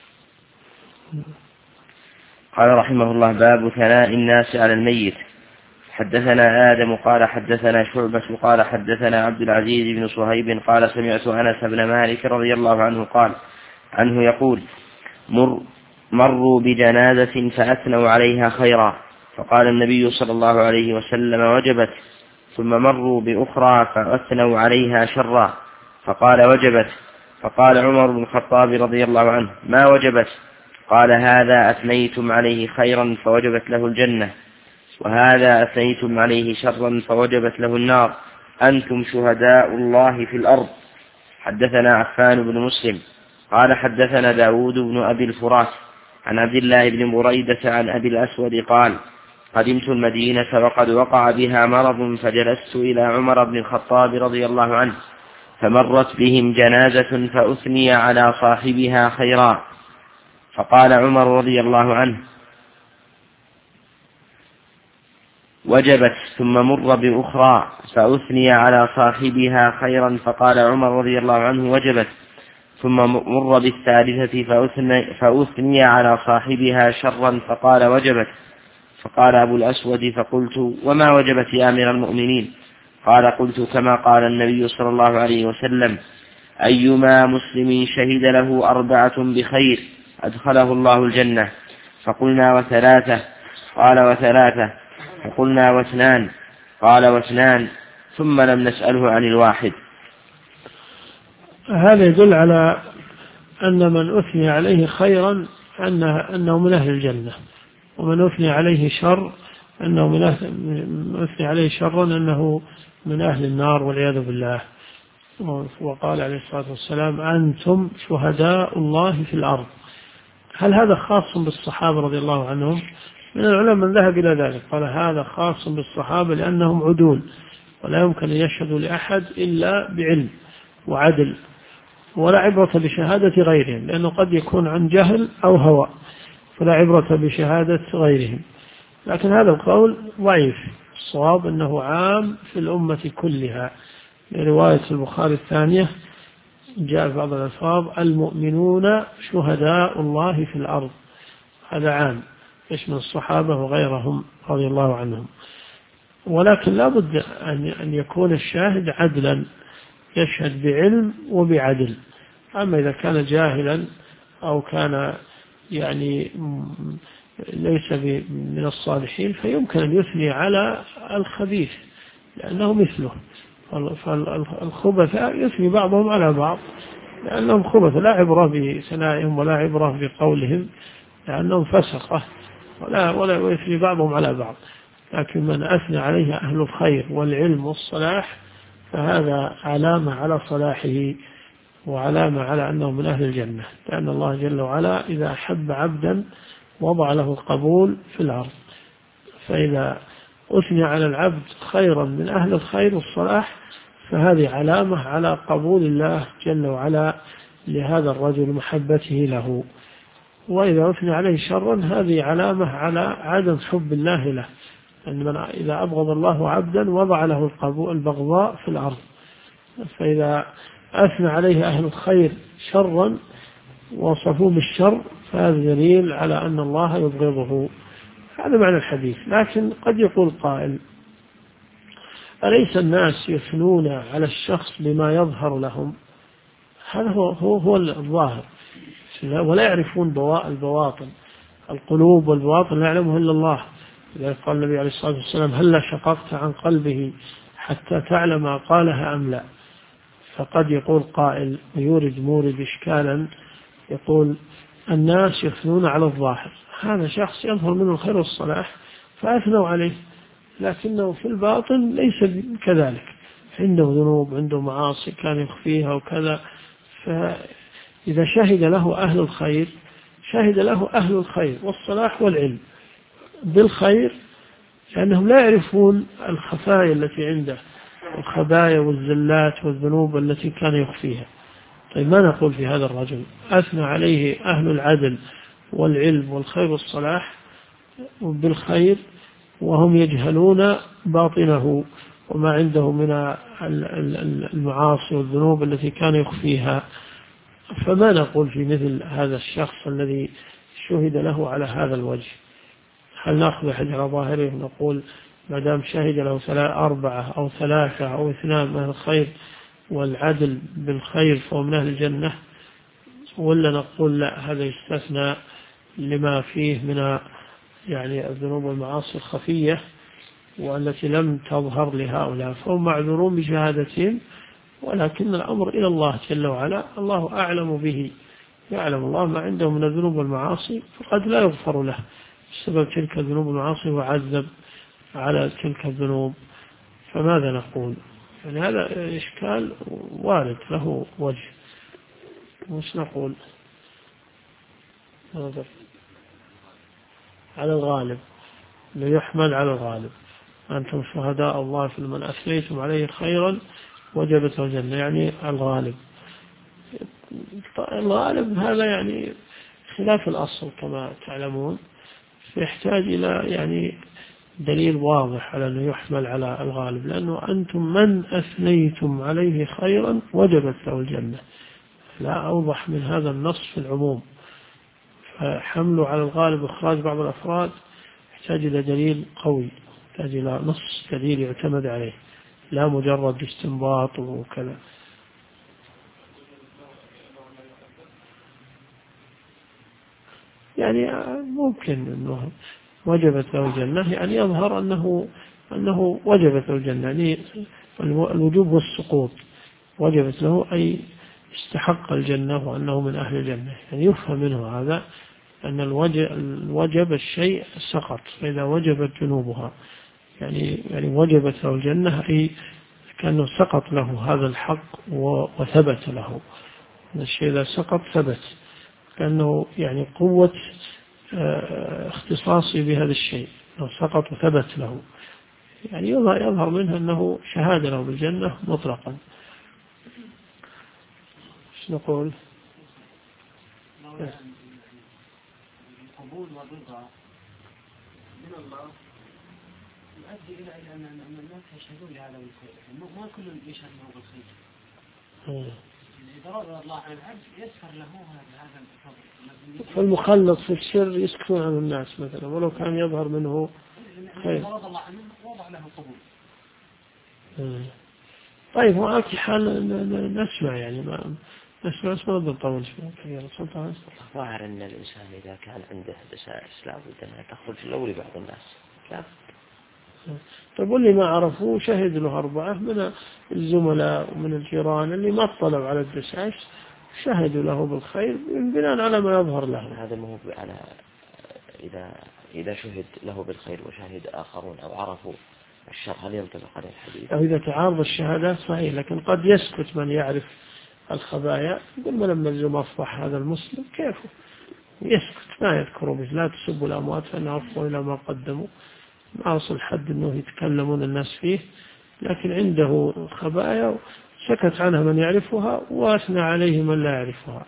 قال رحمه الله: باب ثناء الناس على الميت. حدثنا آدم قال حدثنا شعبة قال حدثنا عبد العزيز بن صهيب قال سمعت أنس بن مالك رضي الله عنه قال عنه يقول: مروا بجنازة فأثنوا عليها خيرا، فقال النبي صلى الله عليه وسلم: وجبت. ثم مروا بأخرى فأثنوا عليها شرا، فقال: وجبت. فقال عمر بن الخطاب رضي الله عنه: ما وجبت؟ قال: هذا أثنيتم عليه خيرا فوجبت له الجنة، وهذا أثنيتم عليه شرا فوجبت له النار، أنتم شهداء الله في الأرض. حدثنا عفان بن مسلم قال حدثنا داود بن أبي الفرات عن عبد الله بن بريدة عن أبي الأسود قال: قدمت المدينة وقد وقع بها مرض، فجلست إلى عمر بن الخطاب رضي الله عنه، فمرت بهم جنازة فأثني على صاحبها خيرا، فقال عمر رضي الله عنه: وجبت. ثم مر بأخرى فأثني على صاحبها خيرا، فقال عمر رضي الله عنه: وجبت. ثم مر بالثالثة فأثني على صاحبها شرا، فقال: وجبت. فقال أبو الأسود: فقلت: وما وجبت يا أمير المؤمنين؟ قال: قلت كما قال النبي صلى الله عليه وسلم: أيما مسلم شهد له 4 بخير أدخله الله الجنة. فقلنا: وثلاثة؟ قال: وثلاثة. فقلنا: واثنان؟ قال: واثنان. ثم لم نسأله عن الواحد. هذا يدل على أن من أثني عليه خيرا أنه من أهل الجنة، ومن أثني عليه شر أنه أثني عليه شرا أنه من أهل النار والعياذ بالله. وقال عليه الصلاة والسلام: أنتم شهداء الله في الأرض. هل هذا خاص بالصحابة رضي الله عنهم؟ من العلماء من ذهب إلى ذلك، قال هذا خاص بالصحابة لأنهم عدول ولا يمكن أن يشهدوا لأحد إلا بعلم وعدل، ولا عبرة بشهادة غيرهم، لأنه قد يكون عن جهل أو هوى، فلا عبرة بشهادة غيرهم. لكن هذا القول ضعيف، الصواب أنه عام في الأمة كلها. لرواية البخاري الثانية جاء بعض الألفاظ: المؤمنون شهداء الله في الأرض. هذا عام يشمل الصحابة وغيرهم رضي الله عنهم، ولكن لا بد أن يكون الشاهد عدلا، يشهد بعلم وبعدل. أما إذا كان جاهلا أو كان يعني ليس من الصالحين فيمكن أن يثني على الخبيث لأنه مثله، فالخبثاء يثني بعضهم على بعض لأنهم خبث، لا عبرة بثنائهم ولا عبرة بقولهم لأنهم فسقة، ولا يثني بعضهم على بعض. لكن من أثنى عليه أهل الخير والعلم والصلاح فهذا علامة على صلاحه وعلامة على أنه من أهل الجنة، لأن الله جل وعلا إذا أحب عبدا وضع له القبول في الأرض. فإذا أثني على العبد خيرا من أهل الخير والصلاح فهذه علامة على قبول الله جل وعلا لهذا الرجل محبته له. وإذا أثني عليه شرا هذه علامة على عدم حب الله له، أن إذا أبغض الله عبدا وضع له البغضاء في الأرض. فإذا أثنى عليه أهل الخير شرا وصفوه بالشر فهذا دليل على أن الله يبغضه. هذا معنى الحديث. لكن قد يقول قائل: أليس الناس يثنون على الشخص بما يظهر لهم؟ هذا هو الظاهر، ولا يعرفون البواطن، القلوب والبواطن لا يعلمها إلا الله. لذلك قال النبي عليه الصلاة والسلام: هل شققت عن قلبه حتى تعلم قالها أم لا؟ فقد يقول قائل مورد إشكالا، يقول: الناس يثنون على الظاهر، هذا شخص يظهر منه الخير والصلاح فأثنوا عليه، لكنه في الباطن ليس كذلك، عنده ذنوب، عنده معاصي كان يخفيها وكذا. فإذا شهد له أهل الخير، شهد له أهل الخير والصلاح والعلم بالخير، لأنهم لا يعرفون الخفايا التي عنده، الخبايا والزلات والذنوب التي كان يخفيها. طيب ما نقول في هذا الرجل أثنى عليه أهل العدل والعلم والخير والصلاح بالخير، وهم يجهلون باطنه وما عنده من المعاصي والذنوب التي كان يخفيها؟ فما نقول في مثل هذا الشخص الذي شهد له على هذا الوجه؟ هل نأخذ حجر ظاهره ونقول ما دام شهد له 4 أو 3 أو 2 من الخير والعدل بالخير فهو من أهل الجنة؟ ولا نقول لا، هذا يستثنى لما فيه من يعني الذنوب والمعاصي الخفية والتي لم تظهر لهؤلاء، فهم معذورون بشهادتهم، ولكن الأمر إلى الله جل وعلا، الله أعلم به، يعلم الله ما عنده من الذنوب والمعاصي، فقد لا يغفر له بسبب تلك الذنوب والمعاصي وعذب على تلك الذنوب. فماذا نقول؟ يعني هذا إشكال وارد له وجه. وش نقول؟ على الغالب، ليحمل على الغالب: أنتم شهداء الله في من أثنيتم عليه خيرا وجبت الجنة، يعني الغالب. الغالب هذا يعني خلاف الأصل كما تعلمون، فيحتاج إلى يعني دليل واضح على أنه يحمل على الغالب، لأنه أنتم من أثنيتم عليه خيرا وجبت له الجنة، لا أوضح من هذا النص في العموم. فحمله على الغالب إخراج بعض الأفراد يحتاج إلى دليل قوي، يحتاج إلى نص دليل يعتمد عليه، لا مجرد استنباط وكذا. يعني ممكن أنه وجبت له الجنة، يعني يظهر أنه وجبت له الجنة، يعني الوجوب والسقوط وجبت له أي استحق الجنة وأنه من أهل الجنة، يعني يفهم منه هذا أن الوجب الشيء سقط، فإذا وجبت جنوبها يعني وجبت له الجنة، أي كأنه سقط له هذا الحق وثبت له الشيء، إذا سقط ثبت، كأنه يعني قوة اختصاصي بهذا الشيء، لو سقط وثبت له، يعني يظهر منه أنه شهادة له بالجنة مطلقا. ايش نقول؟ القبول والرضا من الله يؤدي إلى أن الناس يشهدون لهذا بالخير، ما كل يشهد له بالخير. إذا رضى الله عن العبد يسر له هذا الفضل. فالمخلط في السر يسكتون عن الناس مثلا ولو كان يظهر منه خير. إذا رضى الله عنه وضع له قبول. طيب، وعلى حال نسمع، يعني ما نسمع نطول شوي. ظاهر أن الإنسان إذا كان عنده دسائس لا بد أنها تخرج لو لبعض الناس. لا. طيب، واللي ما عرفوا شهد له 4 من الزملاء ومن الجيران اللي ما اطلعوا على الدسائس شهدوا له بالخير بناء على ما يظهر له. هذا ما هو على إذا شهد له بالخير وشهد آخرون أو عرفوا الشر، هل ينطبق عليه الحديث؟ أو إذا تعارض الشهادات صحيح، لكن قد يسكت من يعرف الخبايا، يقول ما لما الزم أصبح هذا المسلم كيفه، يسكت ما يذكر به. لا تسبوا الأموات فإنها أفضل إلى ما قدموا، ما أصل حد أنه يتكلمون الناس فيه، لكن عنده خبايا سكت عنها من يعرفها وأثنى عليه من لا يعرفها.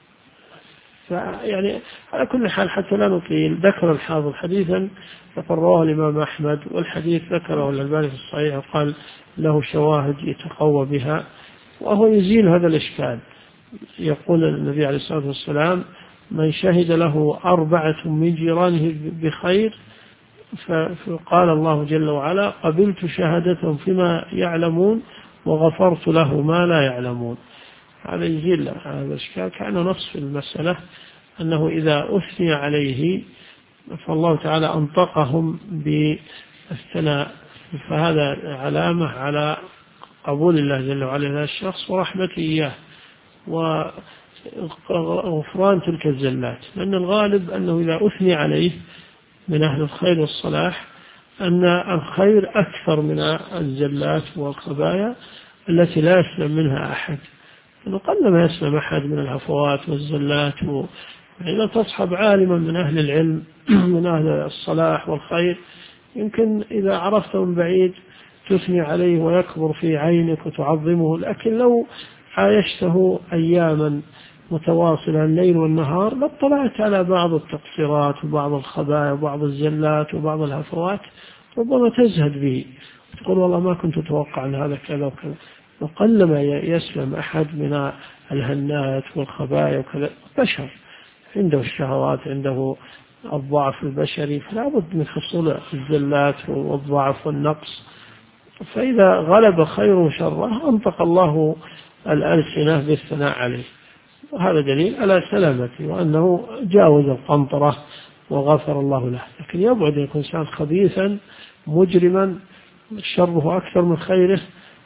فيعني على كل حال حتى لا نطيل، ذكر الحافظ حديثا رواه الإمام أحمد، والحديث ذكره الألباني في الصحيح وقال له شواهد يتقوى بها، وهو يزيل هذا الإشكال. يقول النبي عليه الصلاة والسلام: من شهد له 4 من جيرانه بخير فقال الله جل وعلا: قبلت شهادتهم فيما يعلمون وغفرت له ما لا يعلمون. هذا يزيل هذا الإشكال. كأنه نص في المسألة أنه إذا أثني عليه فالله تعالى أنطقهم بالثناء، فهذا علامة على قبول الله جل وعلا هذا الشخص ورحمته إياه وغفران تلك الزلات. لأن الغالب أنه إذا أثني عليه من أهل الخير والصلاح أن الخير أكثر من الزلات والخبايا التي لا يسلم منها أحد. قل ما يسلم أحد من الهفوات والزلات. إذا تصحب عالما من أهل العلم من أهل الصلاح والخير يمكن إذا عرفته من بعيد تثني عليه ويكبر في عينك وتعظمه، لكن لو عايشته أياما متواصلة الليل والنهار لاطلعت على بعض التقصيرات وبعض الخبايا وبعض الزلات وبعض الهفوات، ربما تزهد به تقول والله ما كنت أتوقع أن هذا كذا وكذا. وقلما يسلم أحد من الهنات والخبايا وكذا. بشر عنده الشهوات، عنده الضعف البشري، فلا بد من حصول الزلات والضعف والنقص. فإذا غلب خير شره أنطق الله الألسنة بالثناء عليه، وهذا دليل على سلامته وأنه جاوز القنطرة وغفر الله له. لكن يبعد أن يكون إنسان خبيثا مجرما شره أكثر من خيره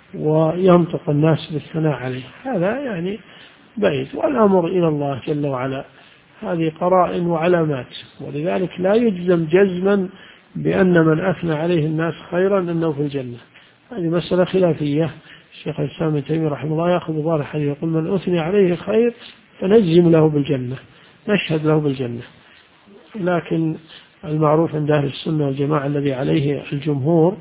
وينطق الناس بالثناء عليه، هذا يعني بعيد. والأمر إلى الله جل وعلا، هذه قرائن وعلامات، ولذلك لا يجزم جزما بأن من أثنى عليه الناس خيرا أنه في الجنة. هذه مسألة خلافية. الشيخ الإسلام ابن تيمية رحمه الله يأخذ بظاهر الحديث يقول من أثني عليه خير فنجزم له بالجنة، نشهد له بالجنة. لكن المعروف عند أهل السنة والجماعة الذي عليه الجمهور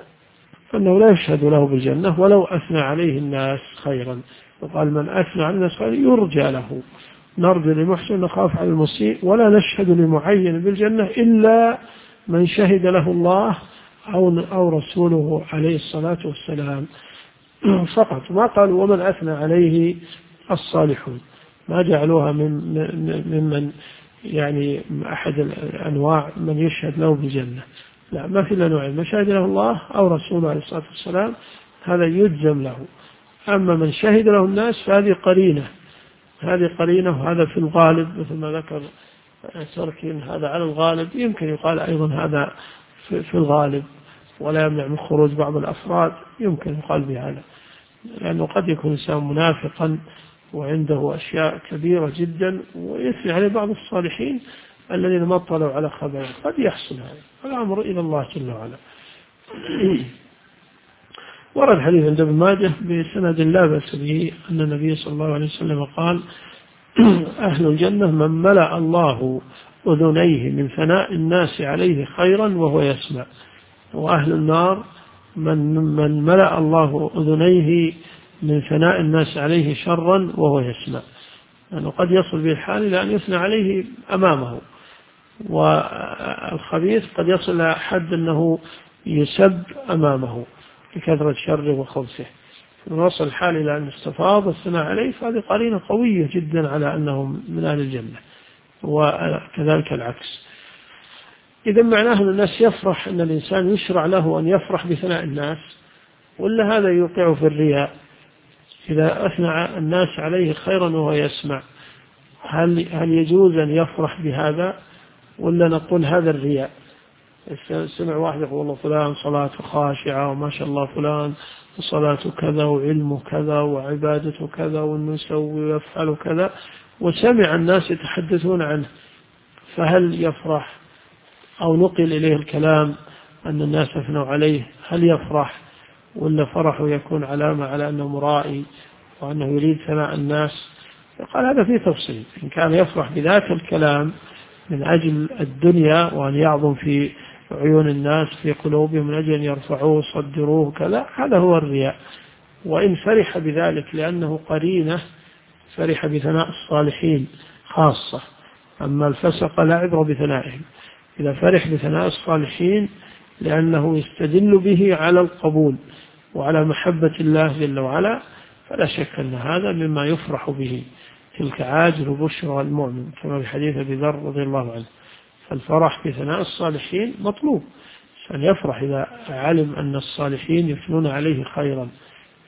أنه لا يشهد له بالجنة ولو أثنى عليه الناس خيرا. وقال من أثنى على الناس خيرا يرجى له، نرجو لمحسن نخاف على المسيء، ولا نشهد لمعين بالجنة إلا من شهد له الله أو رسوله عليه الصلاة والسلام فقط. ما قالوا ومن أثنى عليه الصالحون، ما جعلوها ممن يعني أحد الأنواع من يشهد له بالجنة، لا، ما في إلا نوعين: من شهد له الله أو رسوله عليه الصلاة والسلام، هذا يجزم له. أما من شهد له الناس فهذه قرينة، وهذا في الغالب مثل ما ذكر تركين، هذا على الغالب. يمكن يقال أيضا هذا في الغالب ولا يمنع من خروج بعض الأفراد، يمكن يقال بهذا، لأنه قد يكون إنسان منافقا وعنده أشياء كبيرة جدا ويثني عليه بعض الصالحين الذين ما اطلعوا على خبره، قد يحصل هذا. الأمر إلى الله جل وعلا. ورد حديث عند ابن ماجه بسند لا بأس به أن النبي صلى الله عليه وسلم قال: أهل الجنة من ملأ الله أذنيه من ثناء الناس عليه خيرا وهو يسمع، وأهل النار من ملأ الله أذنيه من ثناء الناس عليه شرا وهو يسمع. لأنه قد يصل به الحال إلى أن يثنى عليه أمامه، والخبيث قد يصل إلى حد أنه يسب أمامه لكثرة شره وخبثه. وصل الحال إلى أن استفاض الثناء عليه، فهذه قرينة قوية جدا على أنهم من أهل الجنة، وكذلك العكس. إذا معناه أن الناس يفرح، أن الإنسان يشرع له أن يفرح بثناء الناس، ولا هذا يوقع في الرياء؟ إذا أثنى الناس عليه خيرا وهو يسمع، هل يجوز أن يفرح بهذا، ولا نقول هذا الرياء؟ سمع واحد يقول والله فلان صلاته خاشعة وما شاء الله فلان صلاته كذا وعلمه كذا وعبادته كذا وأنه يسوي ويفعل كذا، وسمع الناس يتحدثون عنه، فهل يفرح؟ أو نقل إليه الكلام أن الناس أثنوا عليه، هل يفرح، ولا فرحه يكون علامة على أنه مرائي وأنه يريد ثناء الناس؟ قال هذا فيه تفصيل. إن كان يفرح بذات الكلام من أجل الدنيا وأن يعظم في عيون الناس في قلوبهم من أجل أن يرفعوه وصدروه كذا، هذا هو الرياء. وإن فرح بذلك لأنه قرينة، فرح بثناء الصالحين خاصة، أما الفسق لا عبر بثنائهم. إذا فرح بثناء الصالحين لأنه يستدل به على القبول وعلى محبة الله جل وعلا، فلا شك أن هذا مما يفرح به، تلك عاجل بشرى المؤمن، كما في حديث أبي ذر رضي الله عنه. فالفرح بثناء الصالحين مطلوب، أن يفرح إذا علم أن الصالحين يثنون عليه خيرا،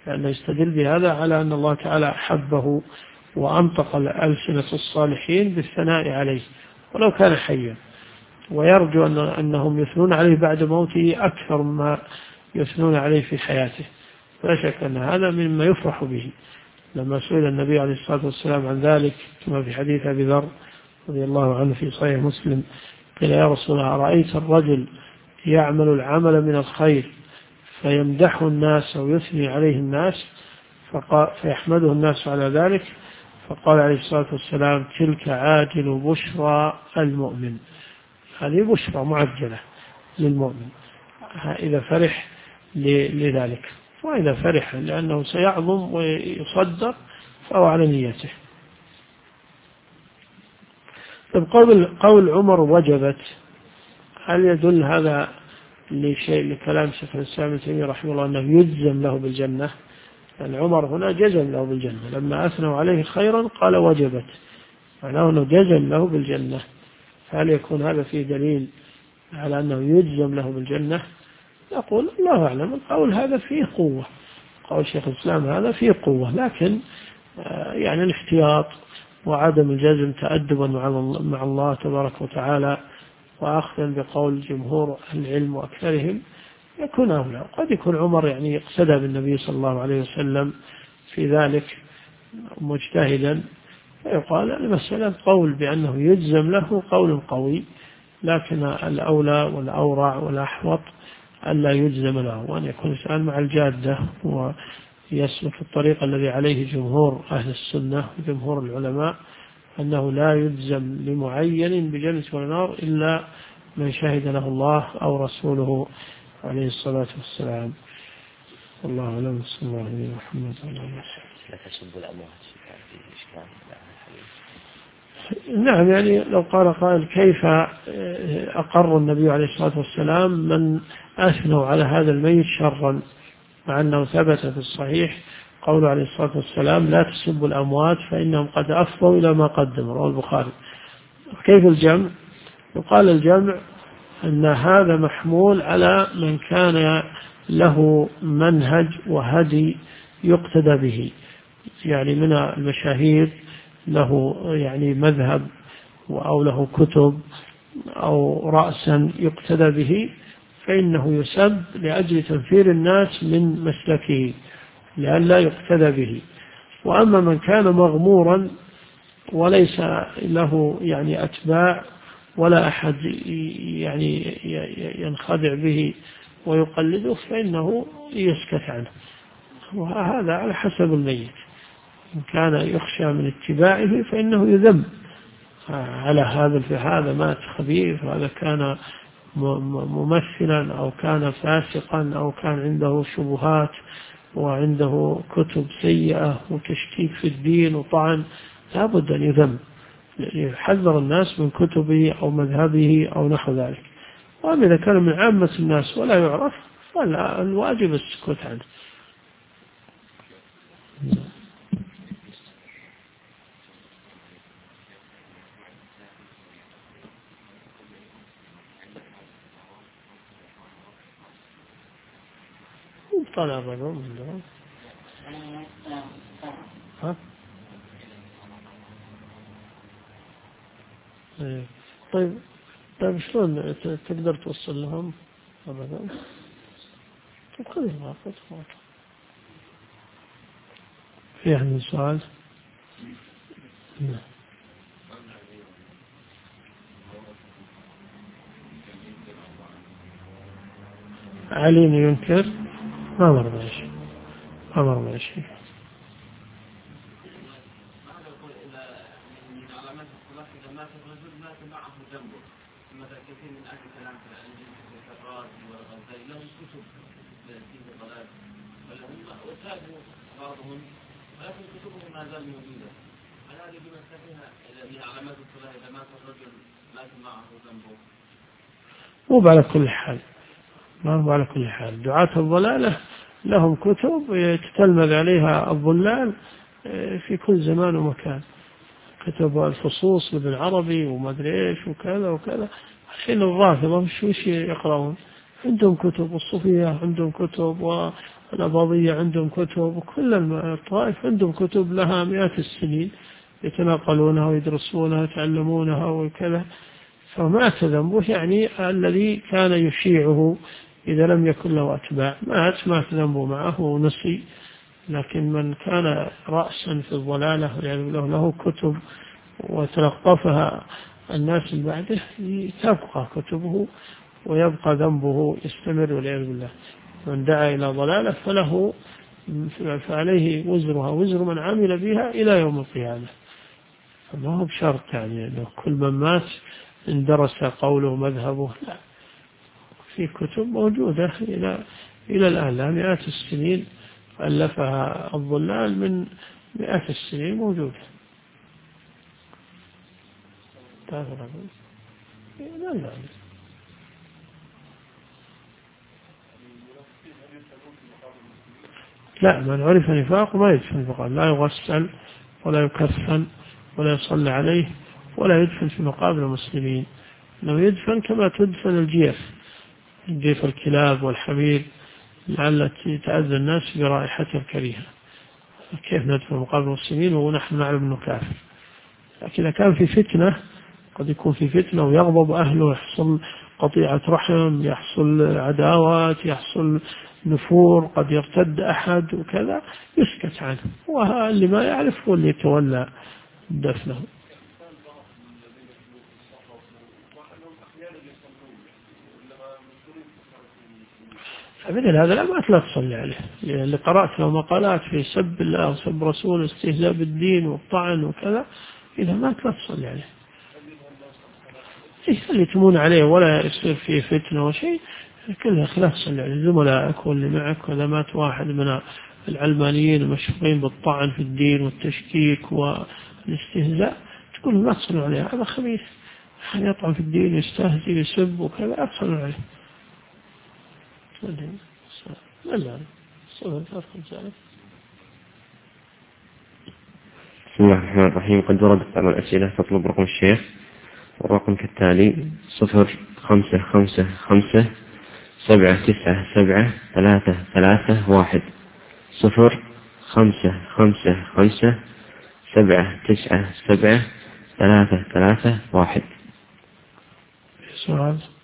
لأنه يستدل بهذا على أن الله تعالى أحبه وأنطق ألسنة الصالحين بالثناء عليه ولو كان حيا، ويرجو أنهم يثنون عليه بعد موته أكثر مما يثنون عليه في حياته. لا شك أن هذا مما يفرح به. لما سئل النبي عليه الصلاة والسلام عن ذلك كما في حديث أبي ذر رضي الله عنه في صحيح مسلم، قيل يا رسول الله أرأيت الرجل يعمل العمل من الخير فيمدحه الناس أو يثني عليه الناس فيحمده الناس على ذلك؟ فقال عليه الصلاة والسلام تلك عاجل بشرى المؤمن، هذه بشرى معجلة للمؤمن إذا فرح لذلك، وإذا فرح لأنه سيعظم ويصدر فهو على نيته. طيب قول عمر وجبت، هل يدل هذا لكلام شيخ الإسلام ابن تيمية رحمه الله أنه يجزم له بالجنة؟ يعني عمر هنا جزم له بالجنة لما أثنوا عليه خيرا قال وجبت، معناه أنه جزم له بالجنة. فهل يكون هذا فيه دليل على أنه يجزم له بالجنة؟ يقول الله أعلم. القول هذا فيه قوة، قول شيخ الإسلام هذا فيه قوة، لكن يعني الاحتياط وعدم الجزم تأدبا مع الله تبارك وتعالى وأخذا بقول جمهور العلم وأكثرهم يكون أولى. قد يكون عمر يعني اقتدى بالنبي صلى الله عليه وسلم في ذلك مجتهدا، فيقال المسألة قول بأنه يجزم له قول قوي، لكن الأولى والأورع والأحوط ألا يجزم له، وأن يكون الإنسان مع الجادة ويسلك الطريق الذي عليه جمهور أهل السنة وجمهور العلماء، أنه لا يجزم لمعين بجنة والنار إلا من شهد له الله أو رسوله عليه الصلاة والسلام. الله أعلم. صلى الله عليه محمد وعلى آله وصحبه. لا تسبوا الأموات في إشكال. نعم، يعني لو قال قائل كيف أقر النبي عليه الصلاة والسلام من أثنوا على هذا الميت شرا، مع أنه ثبت في الصحيح قوله عليه الصلاة والسلام لا تسبوا الأموات فإنهم قد أفضوا إلى ما قدموا، رواه البخاري. كيف الجمع؟ يقال الجمع أن هذا محمول على من كان له منهج وهدي يقتدى به، يعني من المشاهير له يعني مذهب أو له كتب أو رأسا يقتدى به، فإنه يسب لأجل تنفير الناس من مسلكه لئلا يقتدى به. وأما من كان مغمورا وليس له يعني أتباع ولا أحد يعني ينخدع به ويقلده فإنه يسكت عنه، وهذا على حسب الميت. إن كان يخشى من اتباعه فإنه يذم على هذا مات خبيث، وهذا كان ممثلا أو كان فاسقا أو كان عنده شبهات وعنده كتب سيئة وتشكيك في الدين وطعن، لا بد أن يذم، يحذر الناس من كتبه أو مذهبه أو نحو ذلك. وأما إذا كان من عامة الناس ولا يعرف فالواجب السكوت عنه. طلع الرجل من دون. ها؟ طيب شلون تقدر توصل لهم أبدا؟ خذ الواقع. في أحد سؤال؟ علي ينكر ما مر ماشي. مثلا كثير من أهل الكلام في الفقرات والغزالي لهم كتب في الضلال وتابوا بعضهم، ولكن كتبهم ما زال موجودة. هذه بمسكتها من علامات الصلاة إذا مات الرجل لكن معه ذنبه. مو على كل حال دعاة الضلالة لهم كتب يتتلمذ عليها الضلال في كل زمان ومكان، كتب الفصوص لابن عربي وما ادري ايش وكذا وكذا. الحين الرافضة وش يقرؤون؟ عندهم كتب، والصوفية عندهم كتب، الأباضية عندهم كتب، وكل الطوائف عندهم كتب لها مئات السنين يتناقلونها ويدرسونها ويتعلمونها وكذا. فمات ذنبه، يعني الذي كان يشيعه إذا لم يكن له أتباع مات ذنبه معه ونسي. لكن من كان رأسا في الضلالة له كتب وتلقفها الناس من بعده تبقى كتبه ويبقى ذنبه يستمر والعياذ بالله. من دعا إلى ضلالة فعليه وزرها وزر من عمل بها إلى يوم القيامة. فما هو بشرط يعني أنه كل من مات اندرس قوله مذهبه، لا، في كتب موجودة إلى الآن لها مئات السنين، ألفها الضلال من مئات السنين موجودة. لا، من عرف نفاق ما يدفن فقال، لا يغسل ولا يكفن ولا يصلى عليه ولا يدفن في مقابر المسلمين، إنه يدفن كما تدفن الجيف الكلاب والحمير لعل تأذى الناس برائحته الكريهة. كيف ندفن مقابر المسلمين ونحن نعلم أنه كافر؟ لكن إذا كان في فتنة، قد يكون في فتنة ويغضب أهله، يحصل قطيعة رحم، يحصل عداوات، يحصل نفور، قد يرتد أحد وكذا، يسكت عنه، واللي ما يعرف هو اللي يتولى دفنه. مثل هذا لا تصلي عليه، اللي قرأت له مقالات في سب الله وسب رسوله استهزاء بالدين والطعن وكذا، إذا ما تصلي عليه، اللي تمون عليه ولا يصير فيه فتنة وشيء، كلها خلاف صلي عليه. زملائك واللي معك، وإذا مات واحد من العلمانيين المشهورين بالطعن في الدين والتشكيك والاستهزاء، تقول ما تصلوا عليه، هذا خبيث، يطعن في الدين يستهزئ يسب وكذا، لا تصلوا عليه. لا بسم الله الرحمن الرحيم. قد وردت بعض الأسئلة تطلب رقم الشيخ، والرقم كالتالي: 055557973331 055557973331. سؤال.